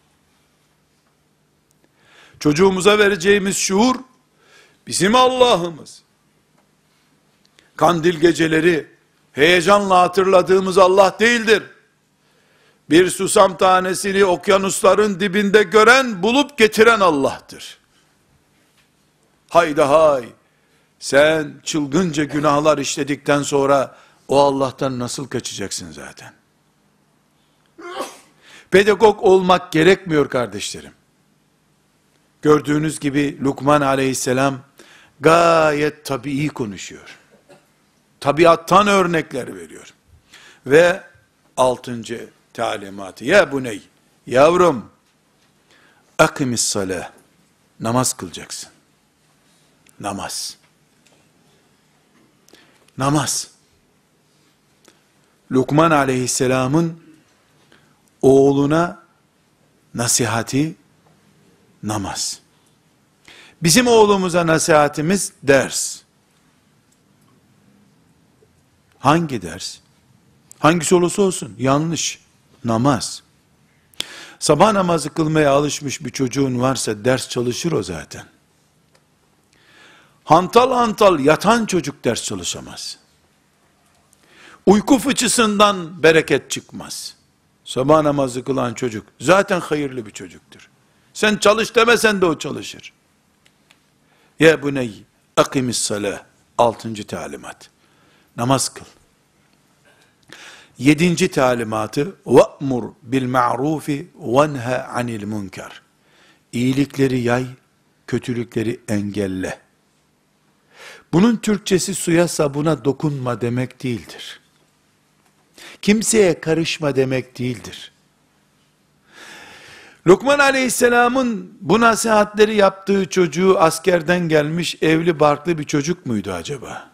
Çocuğumuza vereceğimiz şuur, bizim Allah'ımız. Kandil geceleri heyecanla hatırladığımız Allah değildir. Bir susam tanesini okyanusların dibinde gören, bulup getiren Allah'tır. Hayda hay, sen çılgınca günahlar işledikten sonra, o Allah'tan nasıl kaçacaksın zaten? Pedagog olmak gerekmiyor kardeşlerim. Gördüğünüz gibi Lukman aleyhisselam, gayet tabii konuşuyor. Tabiattan örnekler veriyor. Ve 6. talimatı, ya buney, yavrum, akimis salah, namaz kılacaksın. Namaz. Namaz. Lukman aleyhisselamın oğluna nasihati, namaz. Bizim oğlumuza nasihatimiz ders. Hangi ders? Hangisi olursa olsun yanlış. Namaz. Sabah namazı kılmaya alışmış bir çocuğun varsa ders çalışır o zaten. Hantal hantal yatan çocuk ders çalışamaz. Uyku fıçısından bereket çıkmaz. Sabah namazı kılan çocuk zaten hayırlı bir çocuktur. Sen çalış demesen de o çalışır. Ya buney, akimis salah, 6. talimat. Namaz kıl. 7. talimatı, ve'mur bil ma'rufi venha anil munkar. İyilikleri yay, kötülükleri engelle. Bunun Türkçesi suya sabuna dokunma demek değildir. Kimseye karışma demek değildir. Lokman aleyhisselamın bu nasihatleri yaptığı çocuğu askerden gelmiş evli barklı bir çocuk muydu acaba?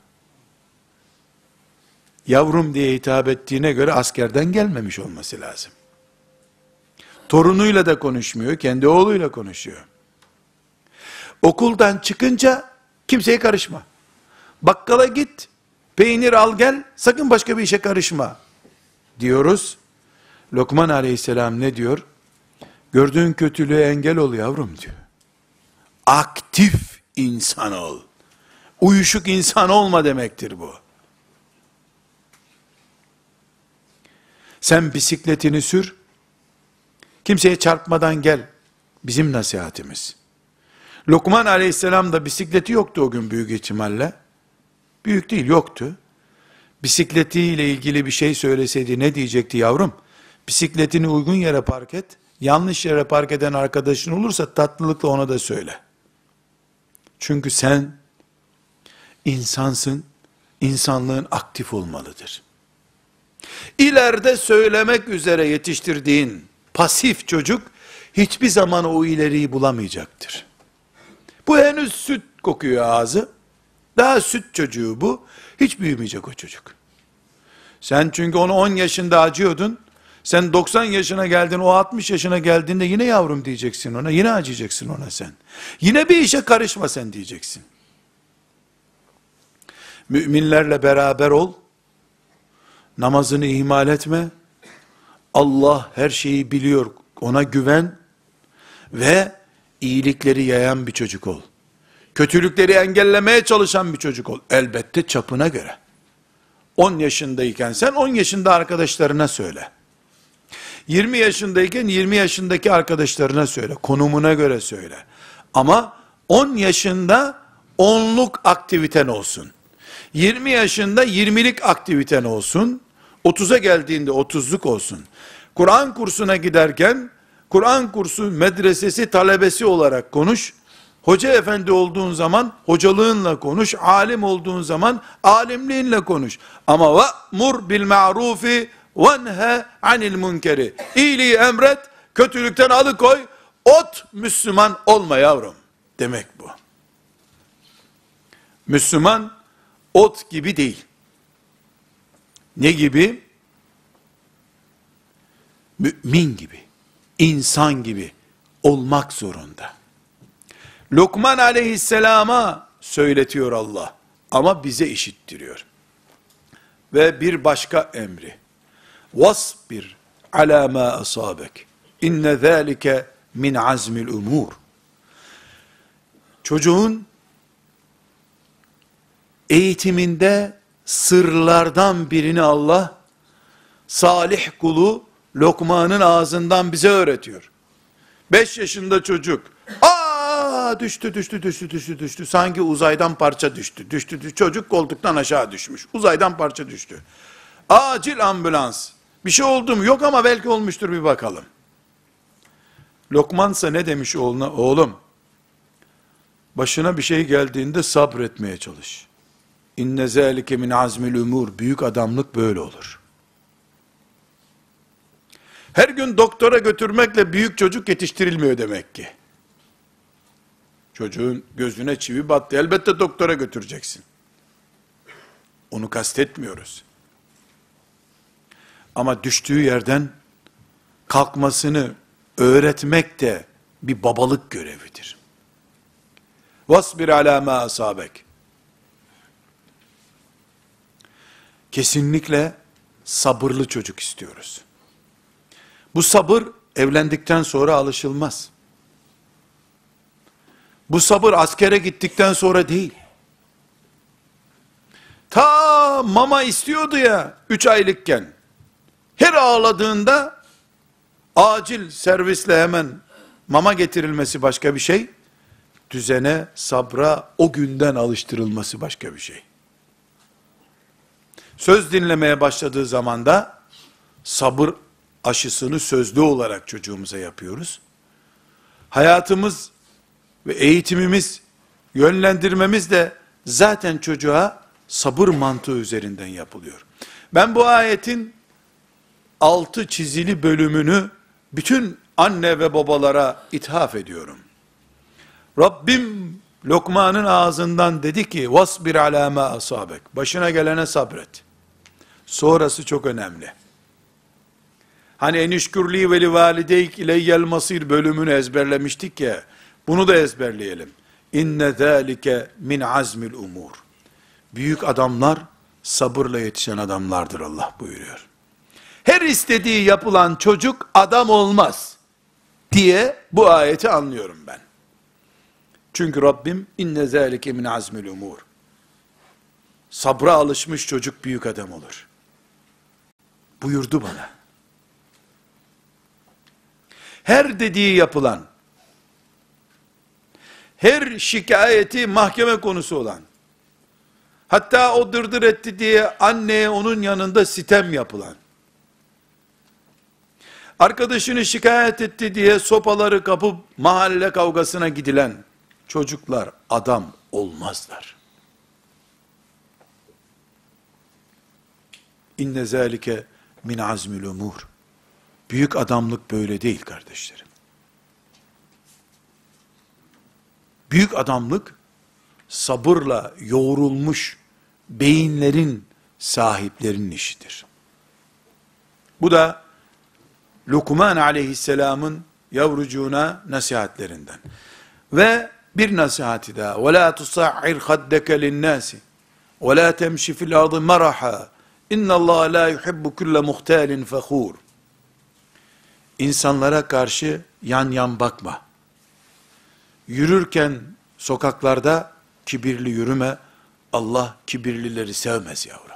Yavrum diye hitap ettiğine göre askerden gelmemiş olması lazım. Torunuyla da konuşmuyor, kendi oğluyla konuşuyor. Okuldan çıkınca kimseye karışma. Bakkala git, peynir al gel, sakın başka bir işe karışma diyoruz. Lokman aleyhisselam ne diyor? Gördüğün kötülüğe engel ol yavrum diyor. Aktif insan ol. Uyuşuk insan olma demektir bu. Sen bisikletini sür, kimseye çarpmadan gel. Bizim nasihatimiz. Lokman aleyhisselam da bisikleti yoktu o gün büyük ihtimalle. Büyük değil, yoktu. bisikletiyle ilgili bir şey söyleseydi ne diyecekti yavrum? Bisikletini uygun yere park et, yanlış yere park eden arkadaşın olursa tatlılıkla ona da söyle. Çünkü sen insansın, insanlığın aktif olmalıdır. İleride söylemek üzere yetiştirdiğin pasif çocuk, hiçbir zaman o ileriyi bulamayacaktır. Bu henüz süt kokuyor ağzı, daha süt çocuğu bu, hiç büyümeyecek o çocuk. Sen çünkü onu 10 yaşında acıyordun, sen 90 yaşına geldin, o 60 yaşına geldiğinde yine yavrum diyeceksin ona, yine acıyacaksın ona sen. Yine bir işe karışma sen diyeceksin. Müminlerle beraber ol, namazını ihmal etme, Allah her şeyi biliyor, ona güven ve iyilikleri yayan bir çocuk ol. Kötülükleri engellemeye çalışan bir çocuk ol. Elbette çapına göre. 10 yaşındayken sen 10 yaşında arkadaşlarına söyle. 20 yaşındayken 20 yaşındaki arkadaşlarına söyle. Konumuna göre söyle. Ama 10 yaşında 10'luk aktiviten olsun. 20 yaşında 20'lik aktiviten olsun. 30'a geldiğinde 30'luk olsun. Kur'an kursuna giderken Kur'an kursu medresesi talebesi olarak konuş. Hoca efendi olduğun zaman hocalığınla konuş. Alim olduğun zaman alimliğinle konuş. Ama ve'mur bil ma'rufi venhe anil munkeri. İyiliği emret, kötülükten alıkoy. Ot Müslüman olma yavrum demek bu. Müslüman ot gibi değil. Ne gibi? Mümin gibi, insan gibi olmak zorunda. Lokman aleyhisselama söyletiyor Allah ama bize işittiriyor. Ve bir başka emri. Vasbir ala ma asabek. İnne zâlike min azmil umur. Çocuğun eğitiminde sırlardan birini Allah, salih kulu Lokman'ın ağzından bize öğretiyor. 5 yaşında çocuk, düştü. Sanki uzaydan parça düştü. Çocuk koltuktan aşağı düşmüş. Uzaydan parça düştü. Acil ambulans. Bir şey oldu mu? Yok ama belki olmuştur, bir bakalım. Lokmansa ne demiş oğluna? Oğlum, başına bir şey geldiğinde sabretmeye çalış. İnne zâlike min azmil umur. Büyük adamlık böyle olur. Her gün doktora götürmekle büyük çocuk yetiştirilmiyor demek ki. Çocuğun gözüne çivi battı. Elbette doktora götüreceksin. Onu kastetmiyoruz. Ama düştüğü yerden kalkmasını öğretmek de bir babalık görevidir. Vasbir alâ mâ asâbek. Kesinlikle sabırlı çocuk istiyoruz. Bu sabır evlendikten sonra alışılmaz. Bu sabır askere gittikten sonra değil. Ta mama istiyordu ya 3 aylıkken. Her ağladığında acil servisle hemen mama getirilmesi başka bir şey. Düzene, sabra o günden alıştırılması başka bir şey. Söz dinlemeye başladığı zaman da sabır aşısını sözlü olarak çocuğumuza yapıyoruz. Hayatımız ve eğitimimiz, yönlendirmemiz de zaten çocuğa sabır mantığı üzerinden yapılıyor. Ben bu ayetin altı çizili bölümünü bütün anne ve babalara ithaf ediyorum. Rabbim Lokman'ın ağzından dedi ki, vasbir alâ mâ asâbek. Başına gelene sabret. Sonrası çok önemli. Hani enişkürli ve li valideyk ileyyel masir bölümünü ezberlemiştik ya, bunu da ezberleyelim. İnne zâlike min azmil umur. Büyük adamlar sabırla yetişen adamlardır Allah buyuruyor. Her istediği yapılan çocuk adam olmaz diye bu ayeti anlıyorum ben. Çünkü Rabbim inne zâlike min azmil umur. Sabra alışmış çocuk büyük adam olur buyurdu bana. Her dediği yapılan, her şikayeti mahkeme konusu olan, Hatta o dırdır etti diye anneye onun yanında sitem yapılan, arkadaşını şikayet etti diye sopaları kapıp mahalle kavgasına gidilen çocuklar adam olmazlar. İnne zâlike min azmil umur. Büyük adamlık böyle değil kardeşlerim. Büyük adamlık sabırla yoğrulmuş beyinlerin sahiplerinin işidir. Bu da Lokman aleyhisselamın yavrucuğuna nasihatlerinden. Ve bir nasihati daha. وَلَا تُصَعِّرْ خَدَّكَ لِلنَّاسِ وَلَا تَمْشِ فِي الْأَرْضِ مَرَحًا اِنَّ اللّٰهَ لَا يُحِبُّ كُلَّ مُخْتَالٍ فَخُورٍ. İnsanlara karşı yan yan bakma. Yürürken sokaklarda kibirli yürüme. Allah kibirlileri sevmez yavrum.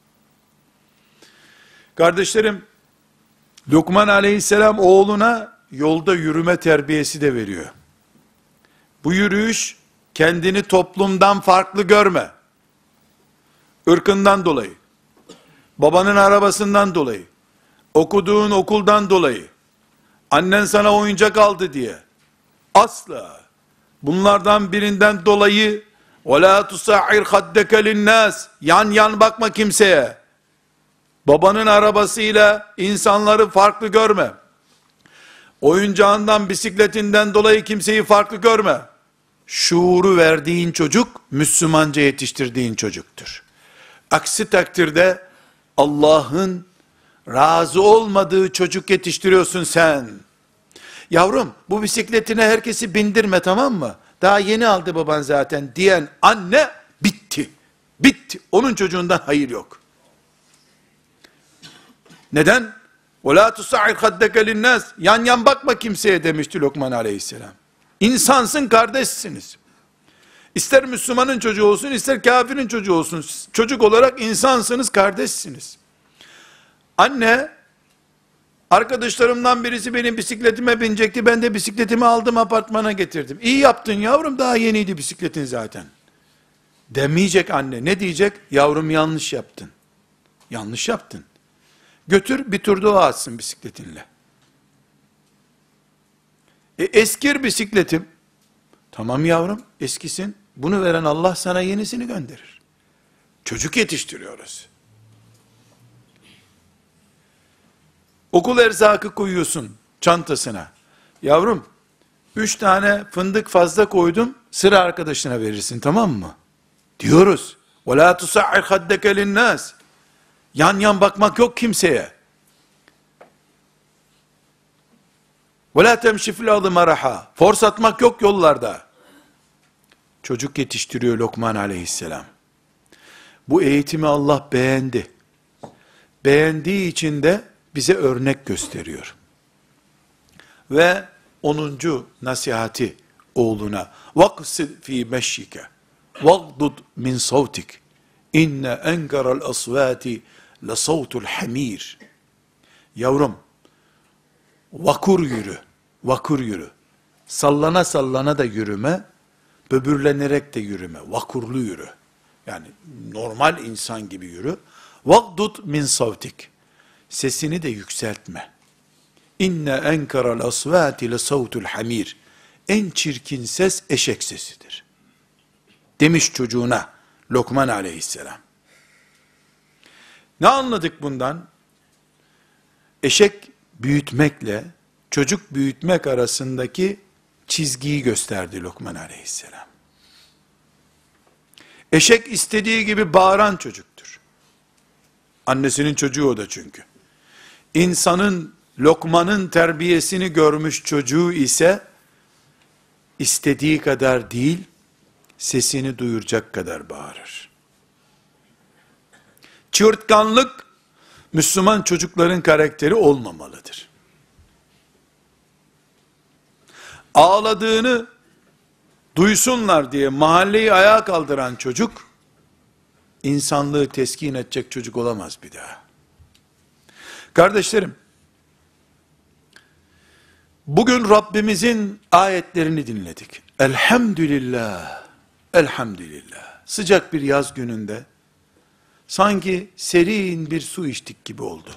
Kardeşlerim, Lokman aleyhisselam oğluna yolda yürüme terbiyesi de veriyor. Bu yürüyüş kendini toplumdan farklı görme. Irkından dolayı, babanın arabasından dolayı, okuduğun okuldan dolayı, annen sana oyuncak aldı diye, asla bunlardan birinden dolayı وَلَا تُسَعِّرْ خَدَّكَ لِلنَّاسِ yan yan bakma kimseye. Babanın arabasıyla insanları farklı görme. Oyuncağından, bisikletinden dolayı kimseyi farklı görme. Şuuru verdiğin çocuk, Müslümanca yetiştirdiğin çocuktur. Aksi takdirde, Allah'ın razı olmadığı çocuk yetiştiriyorsun sen. Yavrum, bu bisikletine herkesi bindirme, tamam mı? Daha yeni aldı baban zaten diyen anne, bitti. Bitti. Onun çocuğundan hayır yok. Neden? وَلَا تُسَعِرْ خَدَّكَ لِلنَّاسِ yan yan bakma kimseye demişti Lokman aleyhisselam. İnsansın, kardeşsiniz. İster Müslümanın çocuğu olsun, ister kafirin çocuğu olsun. Çocuk olarak insansınız, kardeşsiniz. Anne, arkadaşlarımdan birisi benim bisikletime binecekti, ben de bisikletimi aldım, apartmana getirdim. İyi yaptın yavrum, daha yeniydi bisikletin zaten. Demeyecek anne, ne diyecek? Yavrum yanlış yaptın. Yanlış yaptın. Götür bir tur daha atsın bisikletinle. Eskir bisikletim. Tamam yavrum, eskisin. Bunu veren Allah sana yenisini gönderir. Çocuk yetiştiriyoruz. Okul erzakı koyuyorsun çantasına. Yavrum, 3 tane fındık fazla koydum, sıra arkadaşına verirsin, tamam mı? Diyoruz. وَلَا تُسَعِّرْ خَدَّكَ لِلنَّاسِ yan yan bakmak yok kimseye. وَلَا تَمْشِ فِي الْأَرْضِ مَرَحًا force atmak yok yollarda. Çocuk yetiştiriyor Lokman aleyhisselam. Bu eğitimi Allah beğendi. Beğendiği için de bize örnek gösteriyor. Ve 10. nasihati oğluna وَقْسِدْ ف۪ي مَشِّكَ وَغْضُدْ مِنْ صَوْتِكَ İnne enkerel asvati le savtul hamir. Yavrum, vakur yürü, vakur yürü. Sallana sallana da yürüme, böbürlenerek de yürüme, vakurlu yürü. Yani normal insan gibi yürü. Vagdud min savtik. Sesini de yükseltme. İnne enkerel asvati le savtul hamir. En çirkin ses eşek sesidir. Demiş çocuğuna Lokman aleyhisselam. Ne anladık bundan? Eşek büyütmekle çocuk büyütmek arasındaki çizgiyi gösterdi Lokman aleyhisselam. Eşek istediği gibi bağıran çocuktur. Annesinin çocuğu o da çünkü. İnsanın, Lokman'ın terbiyesini görmüş çocuğu ise istediği kadar değil, sesini duyuracak kadar bağırır. Çığırtkanlık, Müslüman çocukların karakteri olmamalıdır. Ağladığını duysunlar diye mahalleyi ayağa kaldıran çocuk, insanlığı teskin edecek çocuk olamaz bir daha. Kardeşlerim, bugün Rabbimizin ayetlerini dinledik. Elhamdülillah, elhamdülillah. sıcak bir yaz gününde sanki serin bir su içtik gibi oldu.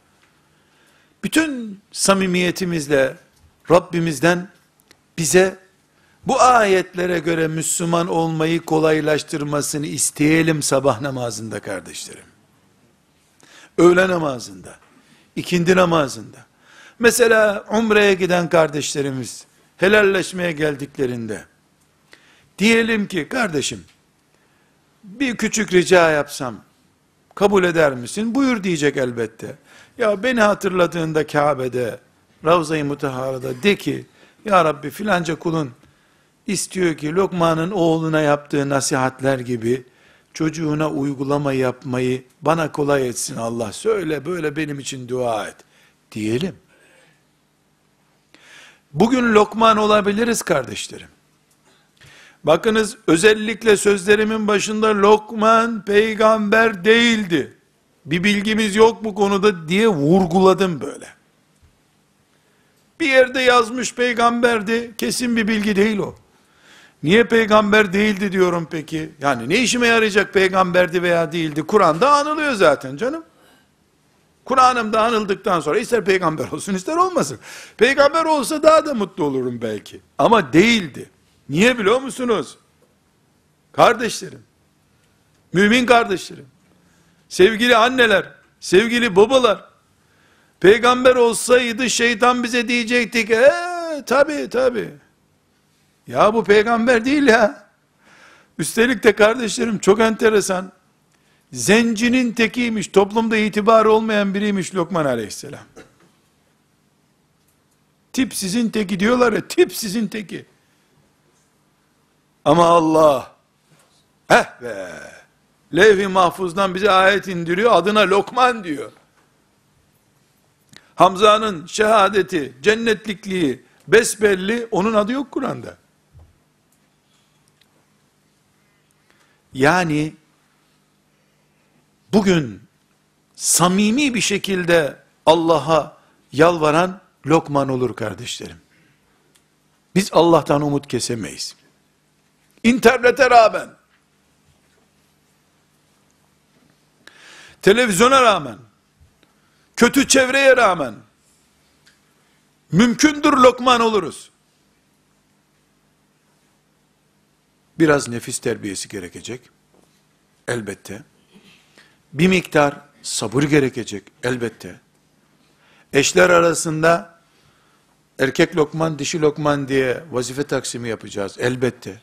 Bütün samimiyetimizle Rabbimizden bize bu ayetlere göre Müslüman olmayı kolaylaştırmasını isteyelim sabah namazında kardeşlerim. Öğle namazında, ikindi namazında. Mesela umreye giden kardeşlerimiz helalleşmeye geldiklerinde diyelim ki kardeşim bir küçük rica yapsam kabul eder misin? Buyur diyecek elbette. Ya beni hatırladığında Kabe'de, Ravza-i Mutahhara'da de ki ya Rabbi filanca kulun istiyor ki Lokman'ın oğluna yaptığı nasihatler gibi çocuğuna uygulama yapmayı bana kolay etsin Allah. Söyle böyle benim için dua et. Diyelim. Bugün Lokman olabiliriz kardeşlerim. Bakınız özellikle sözlerimin başında Lokman peygamber değildi. Bir bilgimiz yok bu konuda diye vurguladım böyle. Bir yerde yazmış peygamberdi. Kesin bir bilgi değil o. Niye peygamber değildi diyorum peki? Yani ne işime yarayacak peygamberdi veya değildi? Kur'an'da anılıyor zaten canım. Kur'an'ımda anıldıktan sonra ister peygamber olsun ister olmasın. Peygamber olsa daha da mutlu olurum belki. Ama değildi. Niye biliyor musunuz? Kardeşlerim, mümin kardeşlerim, sevgili anneler, sevgili babalar, peygamber olsaydı şeytan bize diyecekti ki, tabi. Ya bu peygamber değil ya. Üstelik de kardeşlerim çok enteresan. Zencinin tekiymiş, toplumda itibarı olmayan biriymiş Lokman aleyhisselam. Tipsizin teki diyorlar ya, tipsizin teki. Ama Allah, Levh-i Mahfuz'dan bize ayet indiriyor, adına Lokman diyor. Hamza'nın şehadeti, cennetlikliği besbelli, onun adı yok Kur'an'da. Yani, bugün, samimi bir şekilde Allah'a yalvaran Lokman olur kardeşlerim. Biz Allah'tan umut kesemeyiz. İnternete rağmen, televizyona rağmen, kötü çevreye rağmen, mümkündür Lokman oluruz. Biraz nefis terbiyesi gerekecek, elbette. Bir miktar sabır gerekecek, elbette. Eşler arasında, erkek Lokman, dişi Lokman diye vazife taksimi yapacağız, elbette.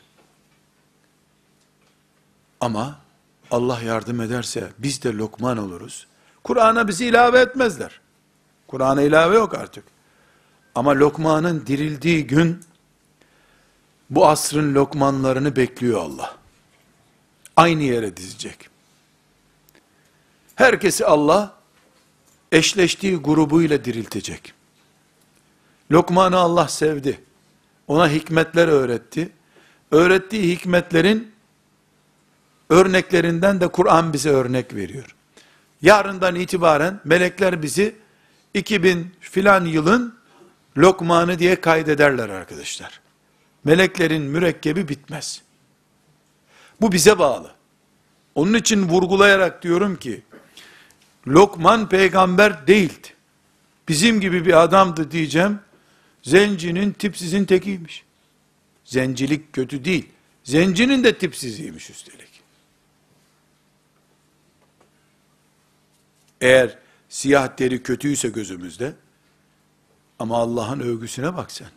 Ama, Allah yardım ederse, biz de Lokman oluruz. Kur'an'a bizi ilave etmezler. Kur'an'a ilave yok artık. Ama Lokman'ın dirildiği gün, bu asrın Lokmanlarını bekliyor Allah. Aynı yere dizecek. Herkesi Allah, eşleştiği grubuyla diriltecek. Lokman'ı Allah sevdi. Ona hikmetler öğretti. Öğrettiği hikmetlerin örneklerinden de Kur'an bize örnek veriyor. Yarından itibaren melekler bizi 2000 filan yılın Lokman'ı diye kaydederler arkadaşlar. Meleklerin mürekkebi bitmez. Bu bize bağlı. Onun için vurgulayarak diyorum ki, Lokman peygamber değildi. Bizim gibi bir adamdı diyeceğim, zencinin tipsizin tekiymiş. Zencilik kötü değil. Zencinin de tipsiziymiş üstelik. Eğer siyah deri kötüyse gözümüzde, ama Allah'ın övgüsüne bak sen.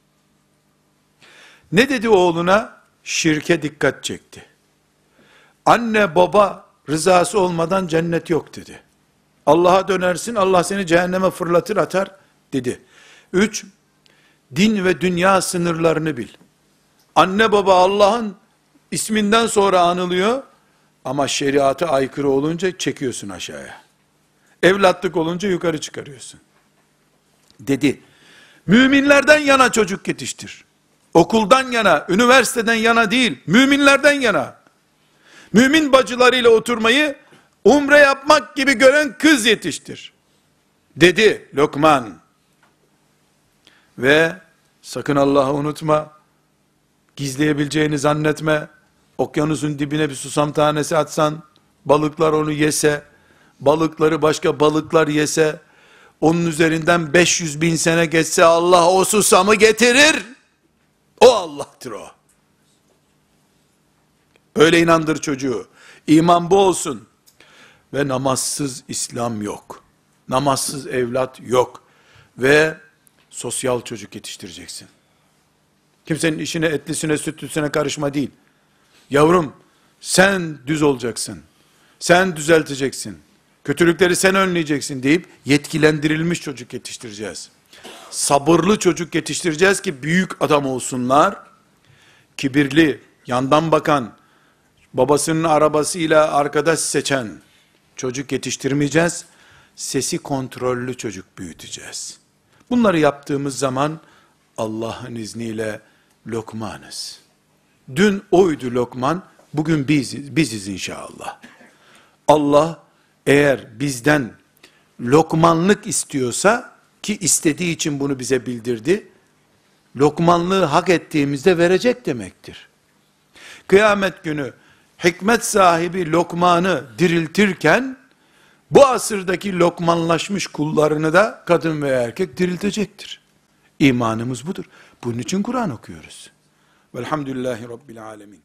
Ne dedi oğluna? Şirke dikkat çekti. Anne baba rızası olmadan cennet yok dedi. Allah'a dönersin, Allah seni cehenneme fırlatır atar dedi. 3, din ve dünya sınırlarını bil. Anne baba Allah'ın isminden sonra anılıyor, ama şeriata aykırı olunca çekiyorsun aşağıya. Evlatlık olunca yukarı çıkarıyorsun. Dedi. Müminlerden yana çocuk yetiştir. Okuldan yana, üniversiteden yana değil, müminlerden yana. Mümin bacılarıyla oturmayı umre yapmak gibi gören kız yetiştir. Dedi Lokman. Ve sakın Allah'ı unutma, gizleyebileceğini zannetme, Okyanusun dibine bir susam tanesi atsan, balıklar onu yese, balıkları başka balıklar yese, onun üzerinden 500 bin sene geçse Allah o susamı getirir. O Allah'tır o. Öyle inandır çocuğu. İman bu olsun. Ve namazsız İslam yok. Namazsız evlat yok. Ve sosyal çocuk yetiştireceksin. Kimsenin işine, etlisine, sütlüsüne karışma değil. Yavrum, sen düz olacaksın. Sen düzelteceksin. Kötülükleri sen önleyeceksin deyip yetkilendirilmiş çocuk yetiştireceğiz. Sabırlı çocuk yetiştireceğiz ki büyük adam olsunlar. Kibirli, yandan bakan, babasının arabasıyla arkadaş seçen çocuk yetiştirmeyeceğiz. Sesi kontrollü çocuk büyüteceğiz. Bunları yaptığımız zaman Allah'ın izniyle Lokmanız. Dün oydu Lokman, bugün biziz inşallah. Allah eğer bizden lokmanlık istiyorsa, ki istediği için bunu bize bildirdi, lokmanlığı hak ettiğimizde verecek demektir. Kıyamet günü hikmet sahibi Lokman'ı diriltirken, bu asırdaki lokmanlaşmış kullarını da kadın veya erkek diriltecektir. İmanımız budur. Bunun için Kur'an okuyoruz. Velhamdülillahi Rabbil Alemin.